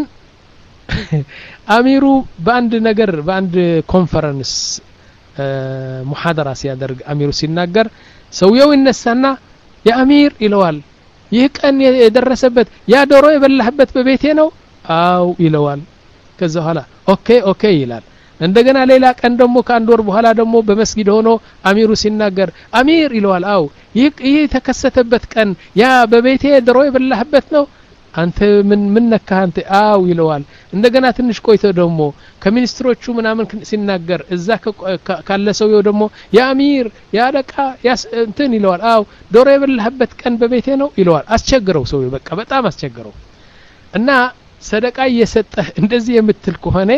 አሚሩ በአንድ ነገር በአንድ ኮንፈረንስ ሙሐደራ ሲያደርግ አሚሩ ሲናገር ሰውየው ይነሳና የአሚር ይለዋል ይህ ቀን የደረሰበት ያ ዶሮ የበላህበት በቤቴ ነው አው ይለዋል ከዛ ኋላ ኦኬ ኦኬ ይላል እንደገና ሌላ ቀን ደግሞ ከአንድ ወር በኋላ ደግሞ በመስጊድ ሆኖ አሚሩ ሲናገር አሚር ይለዋል አው ይህ ይህ ተከሰተበት ቀን ያ በቤቴ ዶሮ የበላህበት ነው አንተ ምን ምን ነካ አንተ አው ይለዋል እንደገና ትንሽ ቆይቶ ደግሞ ከሚኒስትሮቹ ምናምን ሲናገር እዛ ካለ ሰውየው ደግሞ ያ አሚር ያ ለቃ ያ እንትን ይለዋል አው ዶሮ የበላህበት ቀን በቤቴ ነው ይለዋል አስቸግረው ሰውየው በቃ በጣም አስቸግረው እና ሰደቃ እየሰጠህ እንደዚህ የምትል ከሆነ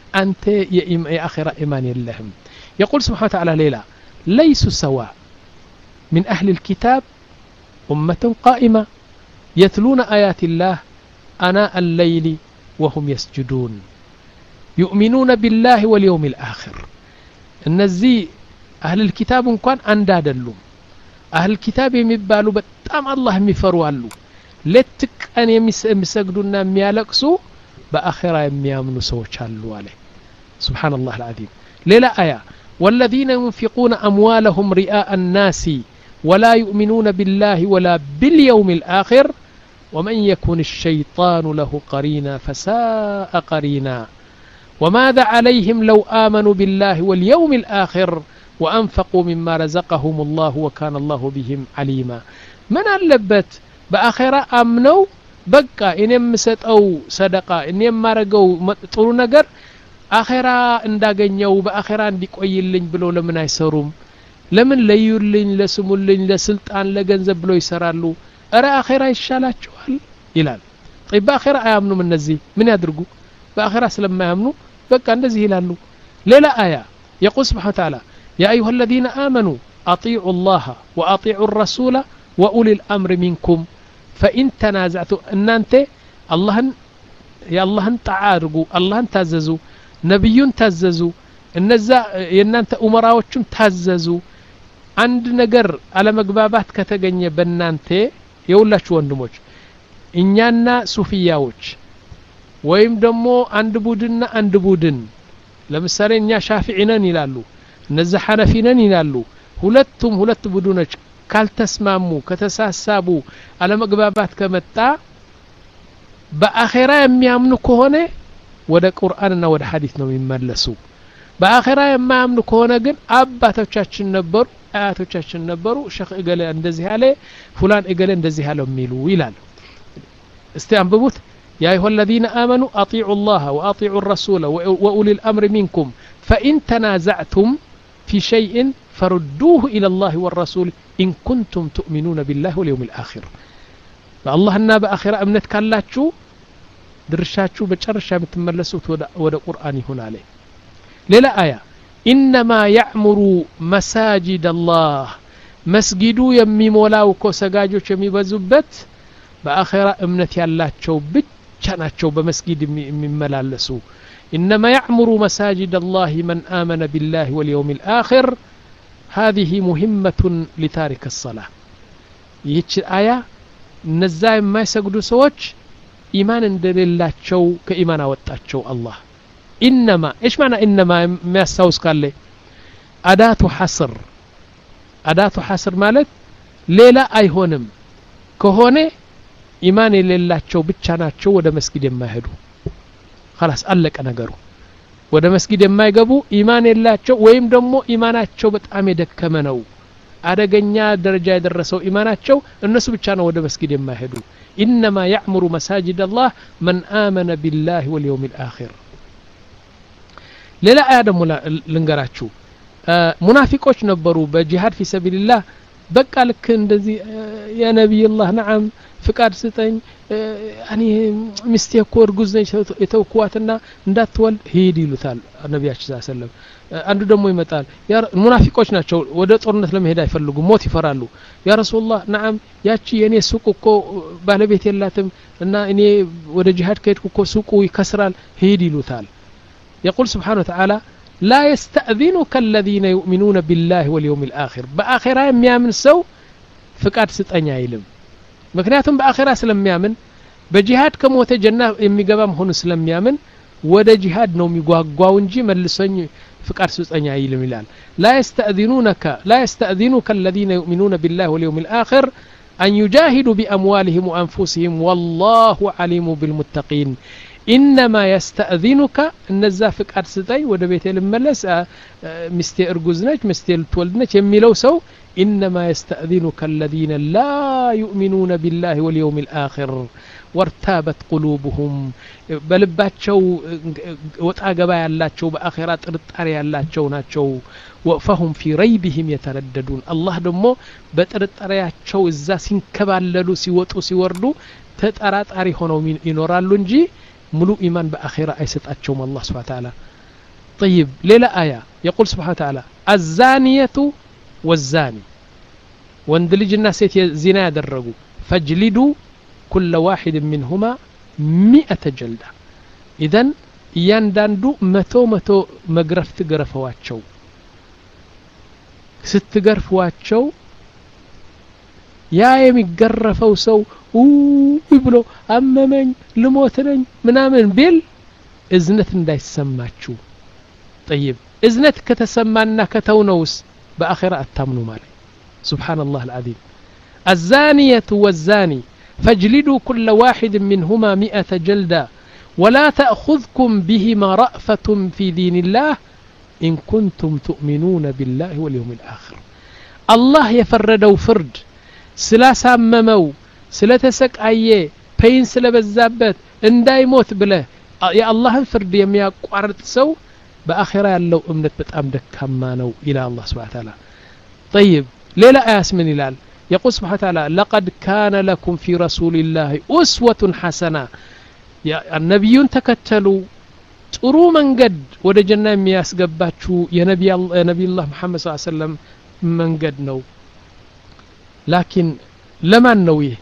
أنت يا آخرة إيمان يلهم. يقول سبحانه وتعالى ليلة ليسوا سواء من أهل الكتاب أمة قائمة يتلون آيات الله أناء الليل وهم يسجدون يؤمنون بالله واليوم الآخر. النزي أهل الكتاب كان أندادلهم أهل الكتاب يمبالو بتام الله يفروالو لتك أن يمسجدون ميالكسو بآخرة يميامنو سوچالو عليه. سبحان الله العظيم. ليلة آية والذين ينفقون أموالهم رئاء الناس ولا يؤمنون بالله ولا باليوم الآخر ومن يكن الشيطان له قرينا فساء قرينا وماذا عليهم لو آمنوا بالله واليوم الآخر وأنفقوا مما رزقهم الله وكان الله بهم عليما. من اللبت بآخرة آمنوا بقى إنهم مسطوا صدقة إنهم مارقوا طول نجر آخرة انداغنيو بآخرة እንዲቆይልኝ ብለው ለምን አይሰሩም? ለምን ለዩልኝ ለስሙልኝ ለስልጣን ለገንዘብ ብለው ይሰራሉ? እረ አኺራ ይሻላቸዋል ይላል። طيب በአኺራ አያምኑም እነዚህ ምን ያድርጉ? በአኺራ ስለማያምኑ በቃ እንደዚህ ይላሉ። ሌላ አያ يقول سبحانه وتعالى يا أيها الذين آمنوا أطيعوا الله وأطيعوا الرسول وأولي الأمر منكم فإن تنازعتم أن أنت اللهن يا اللهن تعارقوا اللهن تززوا ነብዩን ታዘዙ እነዛ የናንተ ኡመራዎችም ታዘዙ አንድ ነገር አለመግባባት ከተገኘ በእናንተ የሁላችሁ ወንድሞች እኛና ሱፊያዎች ወይም ደግሞ አንድ ቡድንና አንድ ቡድን ለምሳሌ እኛ ሻፊዒ ነን ይላሉ እነዛ ሐነፊ ነን ይላሉ ሁለቱም ሁለት ቡድኖች ካልተስማሙ ከተሳሳቡ አለመግባባት ከመጣ በአኺራ የሚያምኑ ከሆነ ወደ ቁርአንና ወደ ሐዲስ ነው የሚመለሱ በአኺራ የማያምኑ ከሆነ ግን አባቶቻችን ነበሩ አያቶቻችን ነበሩ ሸኽ እገለ እንደዚህ አለ ፉላን እገለ እንደዚህ አለ የሚሉ ይላል እስቲ አንብቡት يا أيها الذين آمنوا أطيعوا الله وأطيعوا الرسول وأولي الأمر منكم فإن تنازعتم في شيء فردوه إلى الله والرسول إن كنتم تؤمنون بالله واليوم الآخر فالله الناب آخرة أمنت كاللاتشو درشاتشو بچرشا متملسوت ودا قرآن هنا عليه ليلة آية إنما يعمر مساجد الله مسجدو يمي مولاو كو سجاجو يمي بزبت بآخرة أمنت يالاتشو بچاناتشو بمسجد مملالسو إنما يعمر مساجد الله من آمن بالله واليوم الآخر هذه مهمة لتارك الصلاة يتش آية نزاي ما يسجدو سوتش إيمان دليلاتشو كإيمان وطاتشو الله إنما إيش معنى إنما ما يستوس قال لي أداة حصر أداة حصر مالت ليلا أيهونم كهوني إيمان للاتشو بتشاناتشو ودا مسجد ما يهدو خلاص قالك أنا قرو ودا مسجد ما يقبو إيمان للاتشو ويم دمو إيماناتشو بتعمي دكمنو أدقنيا درجة درسو إيماناتشو الناس بتشانا ودا مسجد ما يهدو إنما يعمر مساجد الله من آمن بالله واليوم الآخر ሌላ አያደሙ ልንገራችሁ ሙናፊቆች ነበሩ በጂሃድ في سبيل الله በቃ ልክ እንደዚህ ያ ነብዩላህ ነዓም ፍቃድ ስጠኝ እኔ ሚስቴ እኮ እርጉዝ ነኝ የተውኳትና እንዳትወልድ ሂድ ይሉታል ነብያችን ሰለላሁ ዐለይሂ ወሰለም አንዱ ደግሞ ይመጣል ያ ሙናፊቆች ናቸው ወደ ጦርነት ለመሄድ አይፈልጉም ሞት ይፈራሉ ያ ረሱላህ ነዓም ያቺ የኔ ሱቅ እኮ ባለቤት የላትም እና እኔ ወደ ጂሃድ ከሄድኩ እኮ ሱቁ ይከስራል ሂድ ይሉታል يقول سبحانه وتعالى لا يستأذنك الذين يؤمنون بالله واليوم الآخر بآخرة يميامن سو فقاد ستأني علم مكنياتهم بآخرة سلم يامن بجهاد كموت جنة يميقبام هون سلم يامن ودا جهاد نوم يقواقواونجي ملسوني فقاد ستأني علم الآن لا يستأذنونك لا يستأذنك الذين يؤمنون بالله واليوم الآخر أن يجاهدوا بأموالهم وأنفسهم والله عليم بالمتقين إنما يستأذنك النزافك أرسطي وده بيت الملس مستي أرجوزنك مستي التولدنك يميلو سو إنما يستأذنك الذين لا يؤمنون بالله واليوم الآخر وارتابت قلوبهم بلباتشو وتعجبا يالاتشو بآخرات رتاري يالاتشو ناتشو وفهم في ريبهم يترددون الله دمو بترتارياتشو الزاسين كباللو سيوتو سيوردو تتارات أري هونو ينورالو نجي ሙሉ ኢማን በአኺራ አይሰጣቸውም አላህ Subhanahu Ta'ala طيب ليلة آية يقول سبحانه وتعالى الزانية والزاني واندلج الناس زنا يدرجوا فاجلدوا كل واحد منهما مئة جلدة إذن يانداندو متو متو مقرف تقرفواتشو ست قرفواتشو يا يمقرفو سو ويبلو أممن لموتنن منامن بيل إذنت እንዳይ ሰማችሁ طيب إذنت كتسمعنا كتونوس بآخرة التامنو مالي سبحان الله العظيم الزانية والزاني فاجلدوا كل واحد منهما مئة جلدة ولا تأخذكم بهما رأفة في دين الله إن كنتم تؤمنون بالله واليوم الآخر الله يفردو فرد سلاسا ممو سلتسك أيه بين سلبزابت انداي موت بله يا الله فرد يميا قارت سو بآخرة لو أمنت بتأم دكمانو إلى الله سبحانه وتعالى طيب ليلة آياس من إلال يقول سبحانه وتعالى لقد كان لكم في رسول الله أسوة حسنة يا النبيون تكتلوا ጥሩ መንገድ ወደ ጀና የሚያስገባችሁ የነብይ ነብይ አላህ መሐመድ ሰለላሁ ዐለይሂ ወሰለም መንገድ ነው ላኪን ለማን ነው ይሄ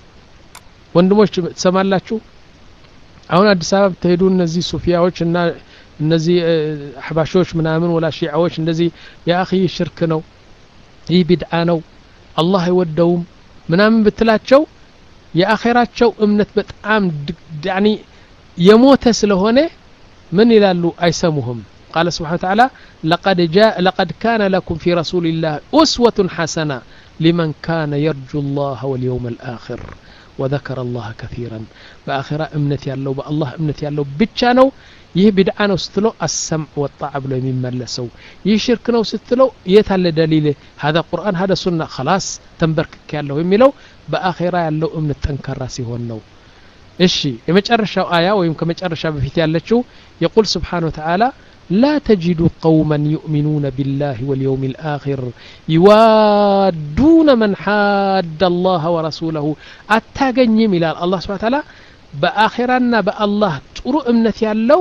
ወንድሞች ተሰማላችሁ አሁን አዲስ አበባ ተሄዱ እነዚህ ሱፊያዎች እና እነዚህ አህባሾች ምናምን ወላ ሺዓዎች እንደዚህ ያ اخي ሽርክ ነው ይህ ቢድዓ ነው አላህ ይወደውም ምናምን ብትላቸው የአኺራቸው እምነት በጣም ያኒ የሞተ ስለሆነ من يلالو أيسمهم قال سبحانه وتعالى لقد جاء لقد كان لكم في رسول الله أسوة حسنة لمن كان يرجو الله واليوم الآخر وذكر الله كثيرا بآخرة امنتي الله بالله امنتي الله بتشانو يه بدعانو ستلو السمع والطاعة بلو يمملسو يه شركنو ستلو يتعلى دليله هذا قرآن هذا سنة خلاص تنبركك يالله يميلو بآخرة يالله امنت تنكر راسي هونو إشي يمجرشوا آية ويمكمجرشوا بفتي اللتشو يقول سبحانه وتعالى لا تجد قوما يؤمنون بالله واليوم الآخر يوادون من حاد الله ورسوله أتاقني ملال الله سبحانه وتعالى بآخرنا بالله ترو امنتي اللو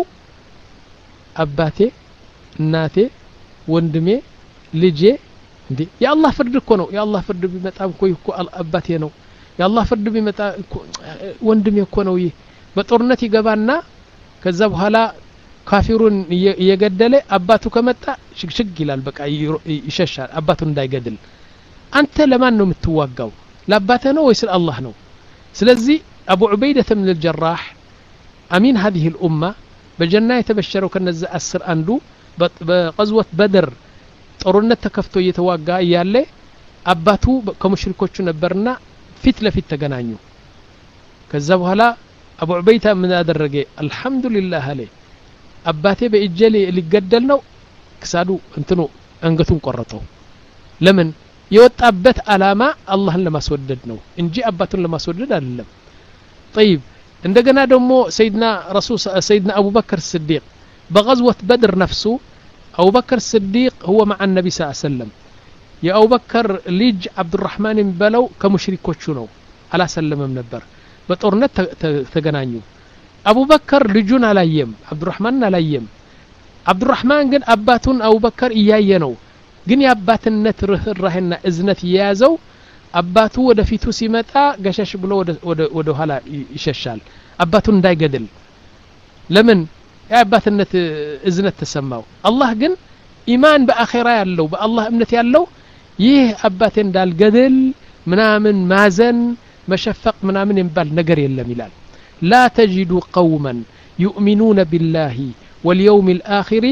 أباتي ناتي وندمي لجي يا الله فرد كونو يا الله فرد بمتام كوي أباتي نو يا الله فرد بمت وندم يكونوا يه بطرنة جباننا كذب هلا كافرون يجدله أباتو كمتا شق شق لال بقى يششر أباتو نداي جدل أنت لما نو متوقعو لأباتنا ويسل الله نو سلزي أبو عبيدة من الجراح أمين هذه الأمة بالجنة يتبشروا كنز أسر أندو بقزوة بدر طرنة تكفتو يتوقع يالله أباتو كمشركوش نبرنا ፊት ለፊት ተገናኙ ከዛ በኋላ አቡ ዑበይዳ ምን አደረገ አልহামዱሊላህ አለ አባቴ በእጀሌ ሊገደል ነው ክሳዱ እንትኑ አንገቱን ቆረጠው ለምን የወጣበት አላማ አላህን ለማስወደድ ነው እንጂ አባቱን ለማስወደድ አይደለም طيب እንደገና ደግሞ ሰይድና ረሱል ሰይድና አቡበከር الصديق بغزوة بدر نفسه أبو بكر الصديق هو مع النبي صلى الله عليه وسلم يا أبو بكر ليج عبد الرحمن بلو كمشركوቹ ነው አላሰለመም ነበር በጦርነት ተገናኙ أبو بكر ልጁን አላየም عبد الرحمن አላየም عبد الرحمن ግን አባቱን أبو بكر እያየ ነው ግን ያባትነት ርህራህና እዝነት ያያዘው አባቱ ወደፊቱ ሲመጣ ገሸሽ ብሎ ወደ ወደ ኋላ ይሸሻል አባቱን እንዳይገድል ለምን ያባትነት እዝነት ተሰማው አላህ ግን ኢማን በአኺራ ያለው በአላህ እምነት ያለው ይህ አባቴ እንዳልገድል ምናምን ማዘን መሸፈቅ ምናምን ይባል ነገር የለም ይላል لا تجد قوما يؤمنون بالله واليوم الآخر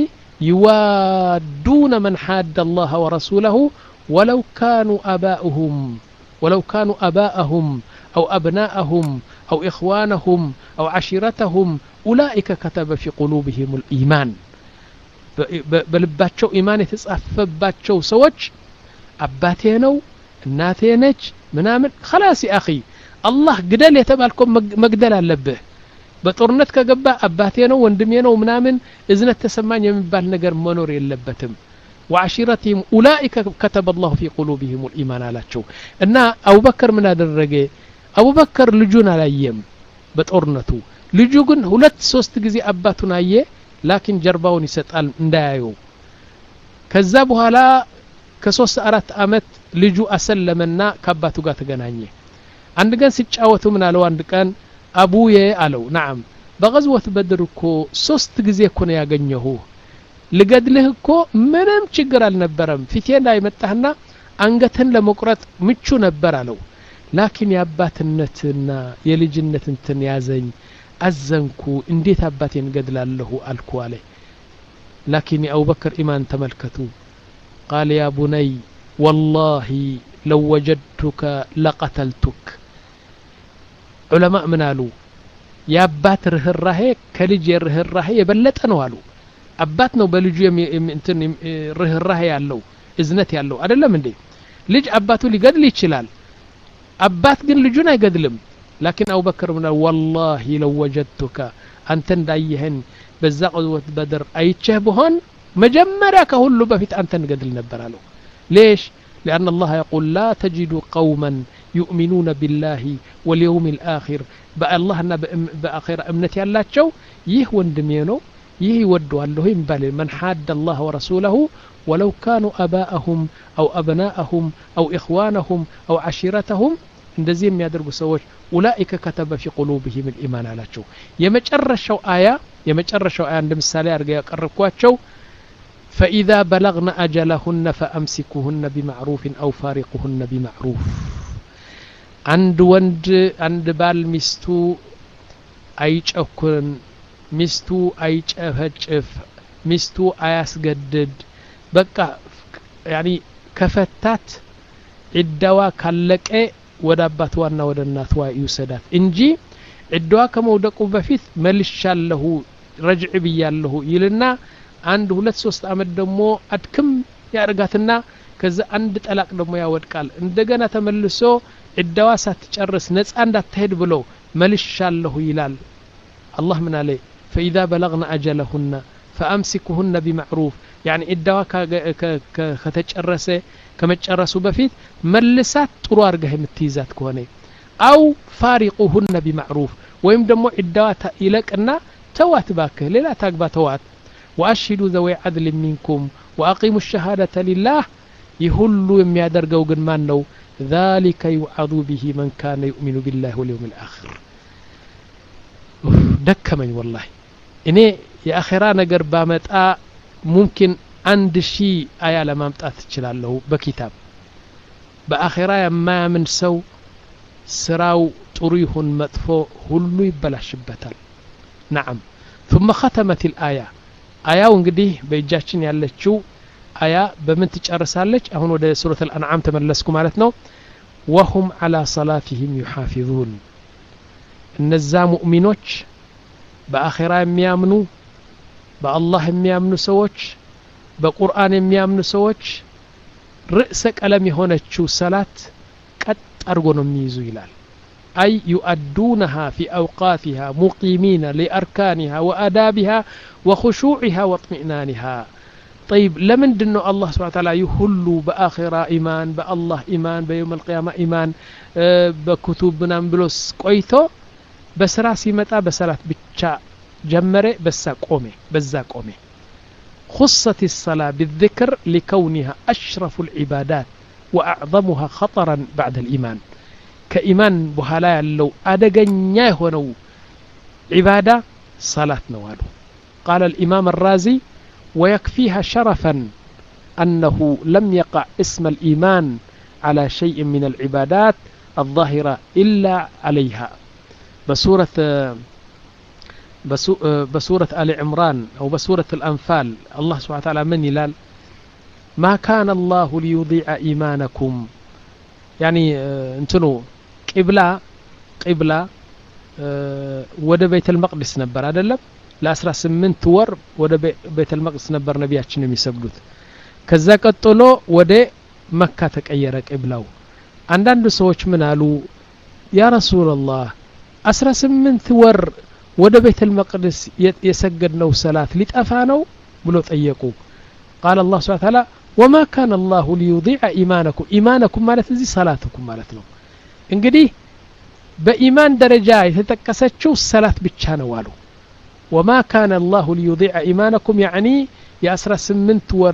يوادون من حاد الله ورسوله ولو كانوا آباؤهم ولو كانوا آباءهم أو أبناءهم أو إخوانهم أو عشيرتهم أولئك كتب في قلوبهم الإيمان بلباتشو إيمان يتصفباتشو سوج أباتينو الناتينج منامن خلاص يا أخي الله قدل يتبالكم مقدل اللبه بطورنت كقبا أباتينو واندمينو منامن إذن التسمان يمبال نقر منور يلبتم وعشيرتهم أولئك كتب الله في قلوبهم الإيمان على شو إن أبو بكر من هذا الرجال أبو بكر لجون على أيام بطورنتو لجوجن هلت سوست جزي أباتنا أيه ላኪን ጀርባውን ይሰጣል እንዳያዩ ከዛ በኋላ ከሶስት አራት አመት ልጁ አሰለመና ከአባቱ ጋር ተገናኘ አንድ ቀን ሲጫወቱ ምን አለው አንድ ቀን አቡዬ አለው نعم በغزوة بدر እኮ ሶስት ጊዜ እኮ ነው ያገኘሁ ልገድልህ እኮ ምንም ችግር አልነበረም ፊቴ ላይ መጣህና አንገትን ለመቁረጥ ምቹ ነበር አለው ላኪን ያባትነትና የልጅነት እንትን ያዘኝ አዘንኩ እንዴት አባቴን ገድላለሁ አልኩ አለ ላኪን አቡ በክር ኢማን ተመልከቱ قال يا بني والله لو وجدتك لقتلتك علماء من قالوا يا አባት ርህራሄ ከልጅ ርህራሄ የበለጠ ነው አሉ አባት ነው በልጁ እንትን ርህራሄ ያለው እዝነት ያለው አይደለም እንዴ ልጅ አባቱ ሊገድል ይችላል አባት ግን ልጁን አይገድልም لكن أبو بكر من والله لو وجدتك أنت እንዳየህን በዛ قوة بدر አይቼህ በሆን مجمرة كهلو بفيت أنت نقدل نبرالو ليش؟ لأن الله يقول لا تجد قوما يؤمنون بالله واليوم الآخر بأ الله بآخر أمنتي الله تشو يه وندمينو يه ودوا الله ينبالي من حاد الله ورسوله ولو كانوا أباءهم أو أبناءهم أو إخوانهم أو عشيرتهم እንደዚህም የሚያደርጉ ሰዎች ኡላኢከ ከተበ في قلوبهم الإيمان አላቸው የመጨረሻው አያ የመጨረሻው አያ እንደምሳሌ አድርገው ያቀርብኳቸው فإذا بلغنا أجلهن فأمسكوهن بمعروف أو فارقوهن بمعروف عند وند عند بال مستو أيجأكن مستو أيجأفجف مستو أياسجدد بقى يعني كفتات عدوا كلك ወደ አባቷና ወደ እናቷ ይውሰዳት እንጂ ዕድዋ ከመውደቁ በፊት መልሻለሁ ረጅዕ ብያለሁ ይልና አንድ ሁለት ሶስት አመት ደግሞ አድክም ያርጋትና ከዛ አንድ ጠላቅ ደግሞ ያወድቃል እንደገና ተመልሶ ዕድዋ ሳትጨርስ ነፃ እንዳትሄድ ብሎ መልሻለሁ ይላል አላህ ምን አለ فإذا بلغنا أجلهن فأمسكوهن بمعروف يعني ዕድዋ ከተጨረሰ ከመጨረሱ በፊት መልሳት ጥሩ አርገህ የምትይዛት ከሆነ አው ፋሪቁሁን بمعروف ወይም ደግሞ ዕድዋ ይለቅና ተዋት ባከህ ሌላ ታግባ ተዋት واشهدوا ذوي عدل منكم واقيموا الشهاده لله يهሉ የሚያደርገው ግን ማን ነው ذلك يوعظ به من كان يؤمن بالله واليوم الاخر ደከመኝ والله እኔ የአኺራ ነገር ባመጣ ممكن አንድ ሺህ አያ ለማምጣት እችላለሁ በኪታብ በአኺራ የማያምን ሰው ስራው ጥሩ ይሁን መጥፎ ሁሉ ይበላሽበታል نعم ثم ختمت الآية آية እንግዲህ በእጃችን ያለችው አያ በምን ትጨርሳለች አሁን ወደ ሱረቱ አልአንዓም ተመለስኩ ማለት ነው وهم على صلاتهم يحافظون እነዛ ሙእሚኖች በአኺራ የሚያምኑ በአላህ የሚያምኑ ሰዎች በቁርአን የሚያምኑ ሰዎች ርዕሰ ቀለም የሆነችው ሰላት ቀጥ አድርጎ ነው የሚይዙ ይላል أي يؤدونها في أوقاتها مقيمين لأركانها وأدابها وخشوعها واطمئنانها طيب لمن دنو الله سبحانه وتعالى يهلوا بآخرة إيمان بالله إيمان بيوم القيامة إيمان أه بكتبنا بلوس قويتو بس راسي متى بسلات بتشا جمرة بس قومي بزا قومي خصت الصلاة بالذكر لكونها أشرف العبادات وأعظمها خطرا بعد الإيمان كإيمان بحالا لو أدقنيا هونو عبادة صلاة نوالو قال الإمام الرازي ويكفيها شرفا أنه لم يقع اسم الإيمان على شيء من العبادات الظاهرة إلا عليها بسورة بسورة آل عمران أو بسورة الأنفال الله سبحانه وتعالى من يلال ما كان الله ليضيع إيمانكم يعني انتنو قبلة قبلة ወደ ቤተል መቅደስ ነበር አይደለም ለ18 ወር ወደ ቤተል መቅደስ ነበር ነብያችን የሚሰግዱት ከዛ ቀጥሎ ወደ መካ ተቀየረ ቅብላው አንዳንድ ሰዎች ምን አሉ ያ ረሱላህ አስራስምንት ወር ወደ ቤተል መቅደስ የሰገድነው ሰላት ሊጠፋ ነው ብሎ ጠየቁ قال الله سبحانه وتعالى وما كان الله ليضيع إيمانكم إيمانكم ማለት እዚህ ሰላትኩም ማለት ነው እንግዲህ በኢማን ደረጃ የተጠቀሰችው ሰላት ብቻ ነው አሉ وما كان الله ليضيع إيمانكم يعني يا أسرى سمنت ور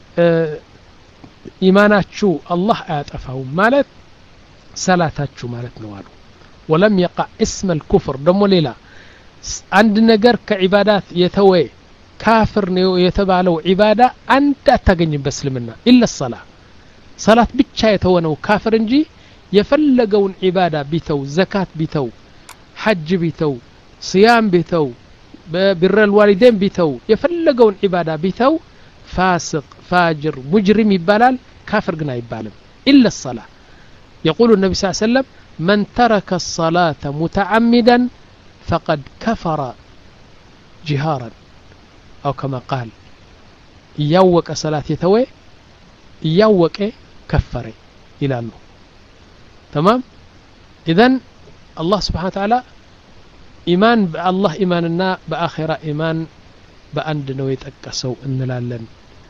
إيماناتشو الله آتفهم مالت صلاتاتشو مالت نوالو ولم يقع اسم الكفر دمو ليلا عند نجر كعبادات يتوي كافر يتبالو عبادة أنت تغني بسلمنا إلا الصلاة صلاة بيتشا يتونو كافر انجي يفلقون عبادة بيتو زكاة بيتو حج بيتو صيام بيتو بر الوالدين بيتو يفلقون عبادة بيتو فاسق فاجر مجرم يبالال كافر قنا يبالم إلا الصلاة يقول النبي صلى الله عليه وسلم من ترك الصلاة متعمدا فقد كفر جهارا أو كما قال يوك صلاة يتوي يوك كفر إلى الله تمام إذن الله سبحانه وتعالى إيمان بالله إيماننا بآخرة إيمان بأند نويت أكسو إن لالن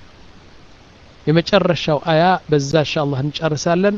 يمجرشوا آية بزا إن شاء الله نجرسالن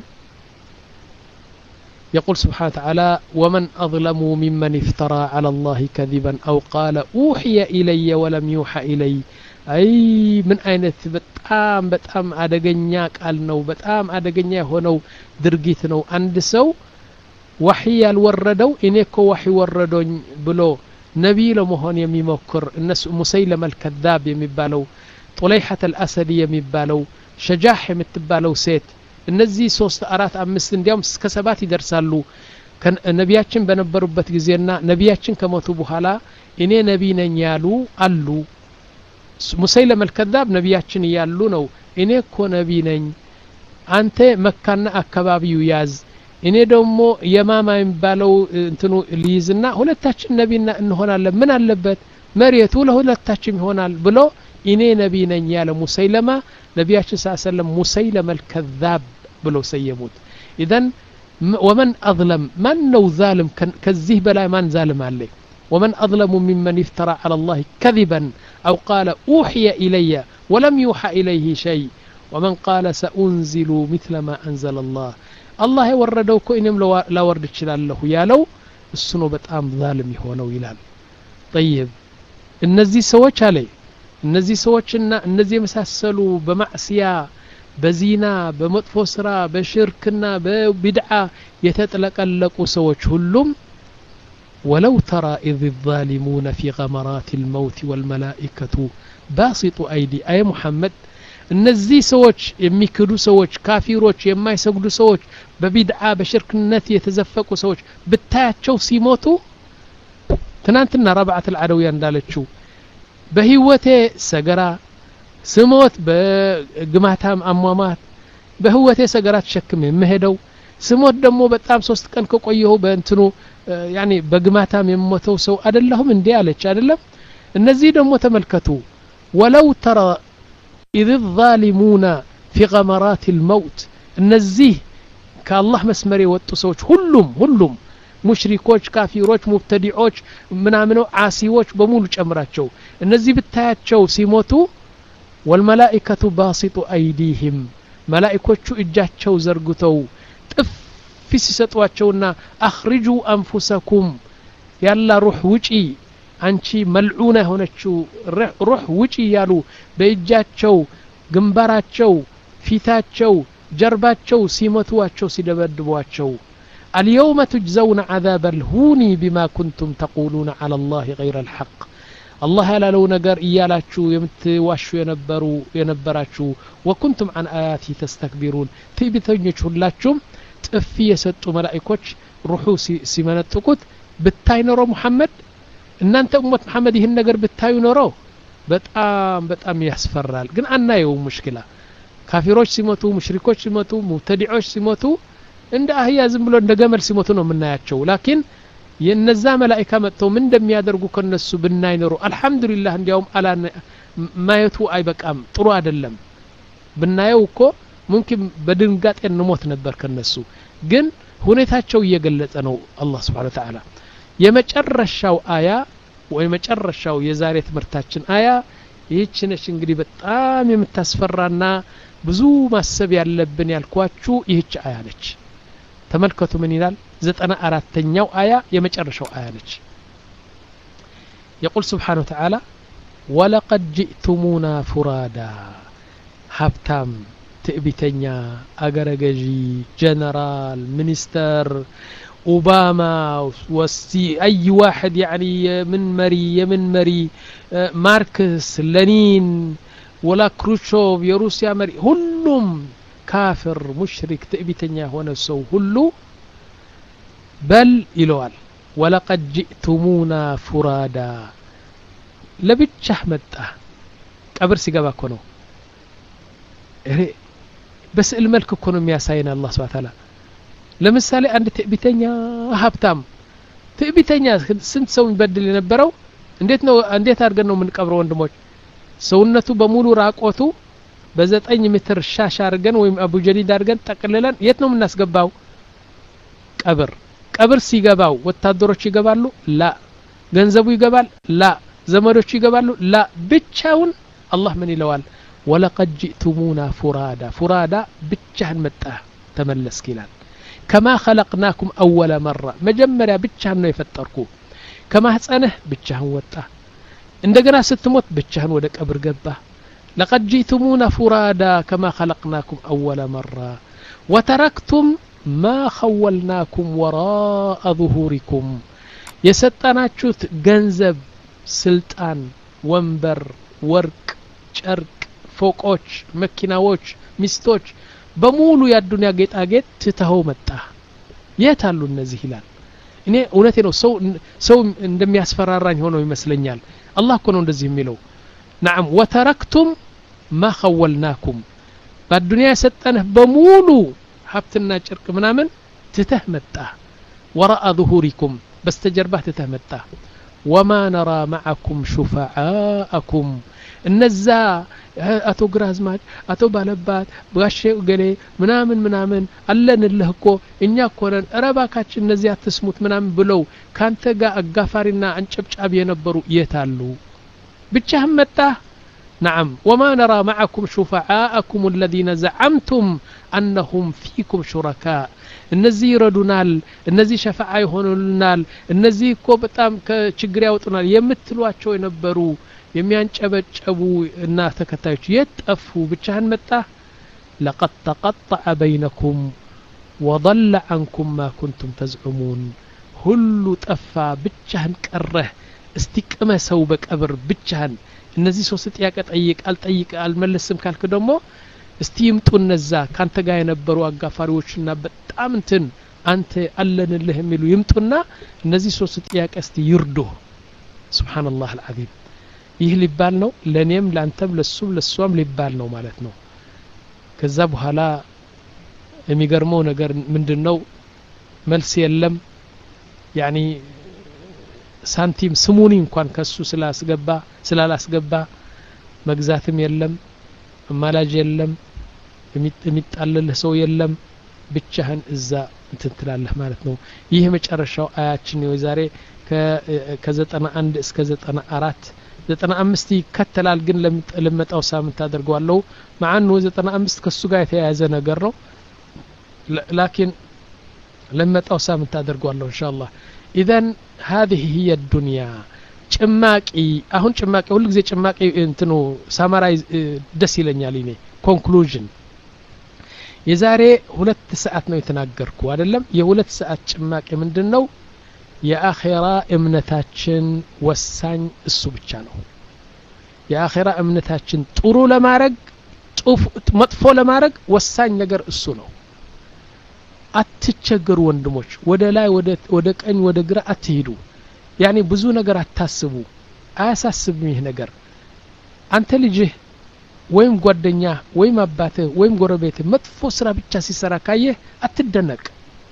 يقول سبحانه وتعالى ومن أظلم ممن افترى على الله كذبا أو قال أوحي إلي ولم يوحى إلي أي من أين بتأم بتأم أدقنياك ألنو بتأم أدقنيا هنو درقيتنو أندسو وحي الوردو إنيكو وحي وردو بلو نبي لمهون يميمكر الناس مسيلم الكذاب يميبالو طليحة الأسد يميبالو شجاح يمتبالو سيت እነዚህ ሶስት አራት አምስት እንዲያም እስከ ሰባት ይደርሳሉ ነቢያችን በነበሩበት ጊዜና ነቢያችን ከሞቱ በኋላ እኔ ነቢ ነኝ ያሉ አሉ ሙሰይለመ الكذاب ነቢያችን ያሉ ነው እኔ እኮ ነቢ ነኝ አንተ መካና አካባቢው ያዝ እኔ ደግሞ የማማ የሚባለው እንትኑ ሊይዝና ሁለታችን ነቢና እንሆናለን ምን አለበት መሪቱ ለሁለታችን ይሆናል ብሎ እኔ ነቢ ነኝ ያለ ሙሰይለማ ነቢያችን ሰለላሁ ሙሰይለመ الكذاب ብሎ ሰየሙት ኢዘን ومن أظلم من لو ظالم كذيه بلا من ظالم عليه ومن أظلم ممن افترى على الله كذبا أو قال أوحي إلي ولم يوحى إليه شيء ومن قال سأنزل مثل ما أنزل الله الله وردوكو إنم لا ورد له يالو السنو بتأم ظالم يهونو يلال طيب النزي سوچ عليه እነዚህ ሰዎችና እነዚህ የመሳሰሉ በማዕሲያ በዚና በመጥፎ ስራ በሽርክና በቢድዓ የተጠለቀለቁ ሰዎች ሁሉም ولو ترى إذ الظالمون في غمرات الموت والملائكة باسطوا أيدي أي محمد እነዚህ ሰዎች የሚክዱ ሰዎች ካፊሮች የማይሰግዱ ሰዎች በቢድዓ በሽርክነት የተዘፈቁ ሰዎች ብታያቸው ሲሞቱ ትናንትና ረብዓት العدوية እንዳለችው በህይወቴ ሰገራ ስሞት በግማታም አሟማት በህይወቴ ሰገራ ተሸክሜ መሄደው ስሞት ደግሞ በጣም ሶስት ቀን ከቆየው በእንትኑ ያኒ በግማታም የሞተው ሰው አይደለሁም እንዴ አለች አይደለም እነዚህ ደግሞ ተመልከቱ ولو ترى إذ الظالمون في غمرات الموت እነዚህ ከአላህ መስመር የወጡ ሰዎች ሁሉም ሁሉም ሙሽሪኮች ካፊሮች ሙብተዲዖች ምናምነው ዓሲዎች በሙሉ ጨምራቸው እነዚህ ብታያቸው ሲሞቱ والملائكة باسط أيديهم ملائكوቹ እጃቸው ዘርግተው ጥፍ ሲሰጧቸውና أخرجوا أنفسكم ያላ ሩህ ውጪ አንቺ መልዑና ሆነችው ሩህ ውጪ ያሉ በእጃቸው ግንባራቸው ፊታቸው ጀርባቸው ሲሞቱዋቸው ሲደበድቧቸው اليوم تجزون عذاب الهون بما كنتم تقولون على الله غير الحق الله ያላለው ነገር እያላችሁ የምትዋሹ የነበሩ የነበራችሁ وكنتم عن آياته تستكبرون ትዕቢተኞች ሁላችሁም ጥፊ የሰጡ መላእክቶች ሩሁ ሲመነጥቁት ብታይ ኖሮ መሐመድ እናንተ ኡመት መሐመድ ይሄን ነገር ብታዩ ኖሮ በጣም በጣም ያስፈራል ግን አናየው ሙሽኪላ ካፊሮች ሲሞቱ ሙሽሪኮች ሲሞቱ ሙብተዲዖች ሲሞቱ እንደ አህያ ዝም ብሎ እንደ ገመል ሲሞቱ ነው የምናያቸው ላኪን የነዛ መላእክታ መጥተው ምን እንደሚያደርጉ ከነሱ ብናይ ኖሮ አልহামዱሊላህ እንዲያውም አላ ማየቱ አይበቃም ጥሩ አይደለም ብናየው እኮ ሙምኪን በድንጋጤ እንሞት ነበር ከነሱ ግን ሁኔታቸው እየገለጸ ነው አላህ Subhanahu Wa Ta'ala የመጨረሻው አያ ወይ መጨረሻው የዛሬ ትምርታችን አያ ይህች ነች እንግዲህ በጣም የምታስፈራና ብዙ ማሰብ ያለብን ያልኳችሁ ይህች አያ ነች ተመልከቱ ምን ይላል ዘጠና አራተኛው አያ የመጨረሻው አያ ነች يقول سبحانه وتعالى ولقد جئتمونا فرادا هابتام تئبتنيا أغرغجي جنرال منستر أوباما وستي أي واحد يعني من مري يمن مري ماركس لينين ولا كروشوف يروسيا مري هلهم كافر مشرك تئبتنيا هنا سو هلو بل إلوال ولقد جئتمونا فرادا لبتشه متى قبر سيغبا كونو بس الملك كونو مياساين الله سبحانه وتعالى ለምሳሌ አንድ ትዕቢተኛ ሀብታም ትዕቢተኛ ስንት ሰው ይበድል የነበረው እንዴት ነው እንዴት አድርገን ነው የምንቀብረው ወንድሞች ሰውነቱ በሙሉ ራቆቱ በዘጠኝ ሜትር ሻሽ አድርገን ወይም አቡ ጀዲድ አድርገን ጠቅልለን የት ነው የምናስገባው ቀብር ቀብር ሲገባው ወታደሮች ይገባሉ ላ ገንዘቡ ይገባል ላ ዘመዶች ይገባሉ ላ ብቻውን አላህ ምን ይለዋል ወለቀድ ጂእቱሙና ፉራዳ ፉራዳ ብቻህን መጣ ተመለስክ ይላል كما خلقناكم أول مرة مجمريا بتشهن ነው የፈጠርኩ ከማህፀንህ ብቻህን ወጣ እንደገና ስትሞት ብቻህን ወደ ቀብር ገባ لقد جئتمونا فرادا كما خلقناكم أول مرة وتركتم ما خولناكم وراء ظهوركم የሰጣናችሁት ገንዘብ ስልጣን ወንበር ወርቅ ጨርቅ ፎቆች መኪናዎች ሚስቶች በሙሉ ያዱንያ ጌጣጌጥ ትተው መጣ የታሉ እነዚህ ይላል እኔ እውነቴ ነው ሰው ሰው እንደሚያስፈራራኝ ሆኖ ይመስለኛል አላህ እኮ ነው እንደዚህ የሚለው نعم وتركتم ما خولناكم በዱንያ ሰጠነህ በሙሉ ሀብትና ጨርቅ ምናምን ትተህ መጣ وراء ظهوركم በስተጀርባ ትተህ መጣ وما نرى معكم شفعاءكم እነዛ አቶ ግራዝማች አቶ ባለባት ባሼ ገሌ ምናምን ምናምን አለንልህ እኮ እኛ እኮ ነን አረባካችን እነዚህ አትስሙት ምናምን ብለው ካንተ ጋር አጋፋሪና አንጨብጫብ የነበሩ የታሉ ብቻህም መጣ نعم وما نرى معكم شفعاءكم الذين زعمتم أنهم فيكم شركاء እነዚህ ይረዱናል እነዚህ ሸፋዓ ይሆኑልናል እነዚህ እኮ በጣም ከችግር ያወጡናል የምትሏቸው የነበሩ የሚያንጨበጨቡ እና ተከታዮች የጠፉ ብቻህን መጣ لقد تقطع بينكم وضل عنكم ما كنتم تزعمون ሁሉ ጠፋ ብቻህን ቀረህ እስቲቀመሰው በቀብር ብቻህን እነዚህ ሶስት ጥያቄ ጠይቅ አልጠይቅ አልመለስም ካልክ ደግሞ እስቲ ይምጡ እነዛ ካንተ ጋር የነበሩ አጋፋሪዎችና በጣም እንትን አንተ አለንልህ የሚሉ ይምጡና እነዚህ ሶስት ጥያቄ እስቲ ይርዱ ሱብሃንአላህ አልዓዚም ይህ ሊባል ነው ለኔም ላንተም ለሱም ለሷም ሊባል ነው ማለት ነው ከዛ በኋላ የሚገርመው ነገር ምንድነው መልስ የለም ያኒ ሳንቲም ስሙኒ እንኳን ከሱ ስላስገባ ስላላስገባ መግዛትም የለም ማላጅ የለም የሚጣልልህ ሰው የለም ብቻህን እዛ እንትን ትላለህ ማለት ነው ይህ መጨረሻው አያችን ነው ዛሬ ከ91 እስከ ዘጠና አራት ዘጠና አምስት ይከተላል ግን ለመጣው ሳምንት አድርጓለሁ ማአኑ ዘጠና አምስት ከሱ ጋር የተያያዘ ነገር ነው لكن ለመጣው ሳምንት አድርጓለሁ ኢንሻአላህ اذا هذه هي الدنيا ጭማቂ አሁን ጭማቂ ሁሉ ጊዜ ጭማቂ እንትኑ ሳማራይዝ ደስ ይለኛል እኔ ኮንክሉዥን የዛሬ ሁለት ሰዓት ነው የተናገርኩ አይደለም የሁለት ሰዓት ጭማቂ ምንድነው የአኺራ እምነታችን ወሳኝ እሱ ብቻ ነው የአኺራ እምነታችን ጥሩ ለማድረግ መጥፎ ለማድረግ ወሳኝ ነገር እሱ ነው አትቸገሩ ወንድሞች ወደ ላይ ወደ ወደ ቀኝ ወደ ግራ አትሄዱ ያኒ ብዙ ነገር አታስቡ አያሳስብም ይህ ነገር አንተ ልጅህ ወይም ጓደኛ ወይም አባቴ ወይም ጎረቤት መጥፎ ስራ ብቻ ሲሰራ ካየ አትደነቅ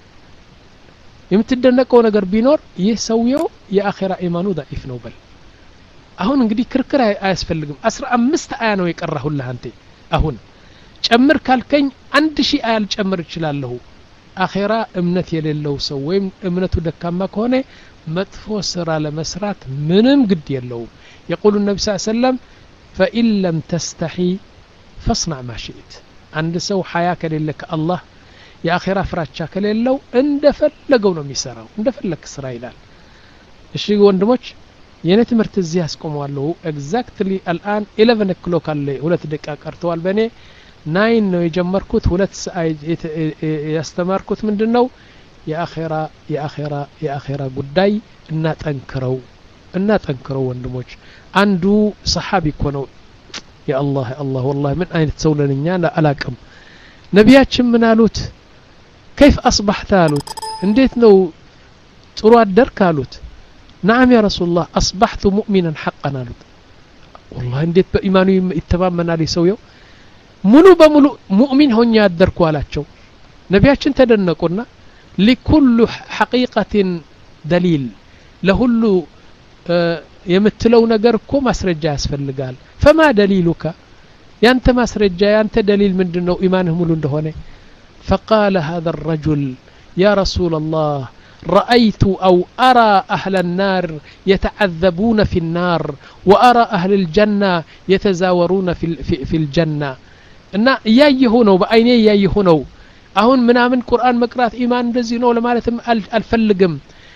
የምትደነቀው ነገር ቢኖር ይህ ሰውየው የአኺራ ኢማኑ ضعيف ነው በል አሁን እንግዲህ ክርክር አያስፈልግም አስራ አምስት አያ ነው የቀራሁልህ አንተ አሁን ጨምር ካልከኝ አንድ ሺህ አያ ልጨምር ይችላልሁ አኺራ እምነት የሌለው ሰው ወይም እምነቱ ደካማ ከሆነ መጥፎ ስራ ለመስራት ምንም ግድ የለው يقول النبي صلى الله عليه وسلم فإن لم تستحي فاصنع ما شئت عند سو حياة كليلك الله يا آخرة فراتشا كليلو اندفلقوا ነው የሚሰራው እንደፈለክ ስራ ይላል እሺ ወንድሞች የኔ ትምህርት እዚህ ያስቆመዋለሁ ኤግዛክትሊ الان eleven o'clock አለ ሁለት ደቂቃ ቀርተዋል በኔ nine ነው የጀመርኩት ሁለት ሰዓት ያስተማርኩት ምንድነው የአኺራ የአኺራ የአኺራ ጉዳይ እና ጠንክረው እና ጠንክረው ወንድሞች አንዱ ሰሃቢ እኮ ነው ያ አላህ አላህ والله ምን አይነት ሰው ለኛ አላቅም ነቢያችን ምን አሉት كيف اصبحت አሉት እንዴት ነው ጥሩ አደርክ አሉት نعم يا رسول الله اصبحت مؤمنا حقا አሉት والله እንዴት በኢማኑ ይተማመናል ሰውየው ሙሉ በሙሉ ሙእሚን ሆኛ አደርኩ አላቸው ነቢያችን ተደነቁና لكل حقيقة دليل ለሁሉ የምትለው ነገር እኮ ማስረጃ ያስፈልጋል فما دليلك ያንተ ማስረጃ ያንተ دليل ምንድነው ኢማንህ ሙሉ እንደሆነ فقال هذا الرجل يا رسول الله رأيت أو أرى أهل النار يتعذبون في النار وأرى أهل الجنة يتزاورون في, في, في الجنة إن يايهونو بأيني يايهونو أهون منامن قرآن مقرات إيمان دزينو لمالتهم الفلقم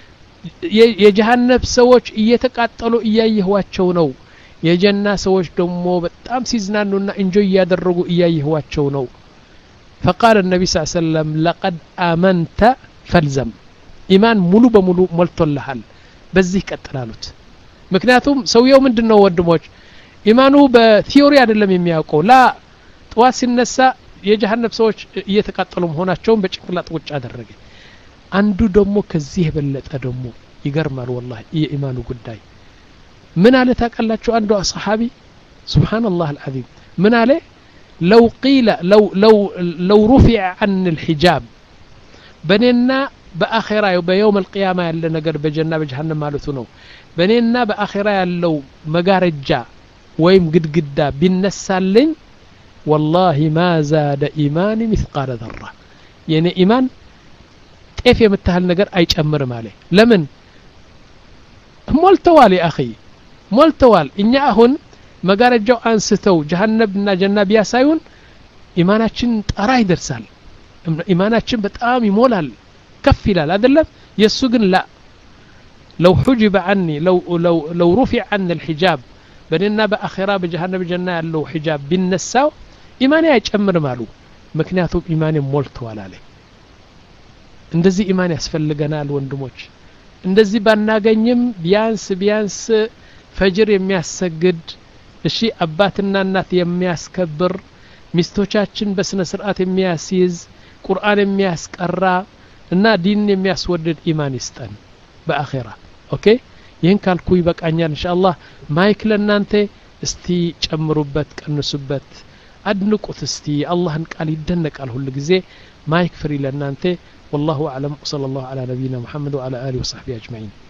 የጀሃነም ሰዎች እየተቃጠሉ እያየህዋቸው ነው የጀና ሰዎች ደግሞ በጣም ሲዝናኑና እንጆይ ያደረጉ እያየህዋቸው ነው فقال النبي صلى الله عليه وسلم لقد آمنت فلزم ኢማን ሙሉ በሙሉ ሞልቶልሃል በዚህ ቀጥላሉት ምክንያቱም ሰውየው ምንድነው ወንድሞች ኢማኑ በቲዮሪ አይደለም የሚያውቀው ላ ጥዋት ሲነሳ የጀሃነም ሰዎች እየተቃጠሉ መሆናቸውን በጭንቅላት ቁጭ አደረገ አንዱ ደግሞ ከዚህ የበለጠ ደግሞ ይገርማል والله የኢማኑ ጉዳይ ምን አለ ታቀላችሁ አንዱ አስሐቢ ሱብሃንአላህ العظيم ምን አለ لو قيل لو لو لو رفع عن الحجاب بنينا باخره بيوم القيامه ያለ ነገር በጀና በጀሃነም ማለቱ ነው በኔና በአኺራ ያለው መጋረጃ ወይም ግድግዳ ቢነሳልኝ والله ما زاد ايماني مثقال ذره የኔ ኢማን ጤፍ የምታህል ነገር አይጨምርም አለ ለምን ሞልተዋል ያ اخي ሞልተዋል እኛ አሁን መጋረጃው አንስተው ጀሃነምና ጀና ቢያሳዩን ኢማናችን ጣራ ይደርሳል ኢማናችን በጣም ይሞላል كف ይላል አይደለም የሱ ግን لا لو حجب عني لو لو لو رفع عن الحجاب بيننا باخره بجهنم جنة ያለው ሒጃብ ቢነሳው ኢማኔ አይጨምርም አሉ ምክንያቱም ኢማኔ ሞልቷል አለ እንደዚህ ኢማን ያስፈልገናል ወንድሞች እንደዚህ ባናገኝም ቢያንስ ቢያንስ ፈጅር የሚያሰግድ እሺ አባትና እናት የሚያስከብር ሚስቶቻችን በስነ ስርዓት የሚያስይዝ ቁርአን የሚያስቀራ እና ዲን የሚያስወድድ ኢማን ይስጠን በአኺራ ኦኬ ይሄን ካልኩ ይበቃኛል ኢንሻአላህ ማይክ ለናንተ እስቲ ጨምሩበት ቀንሱበት አድንቁት እስቲ አላህን ቃል ይደነቃል ሁሉ ጊዜ ማይክ ፍሪ ለናንተ والله اعلم صلى الله على نبينا محمد وعلى اله وصحبه اجمعين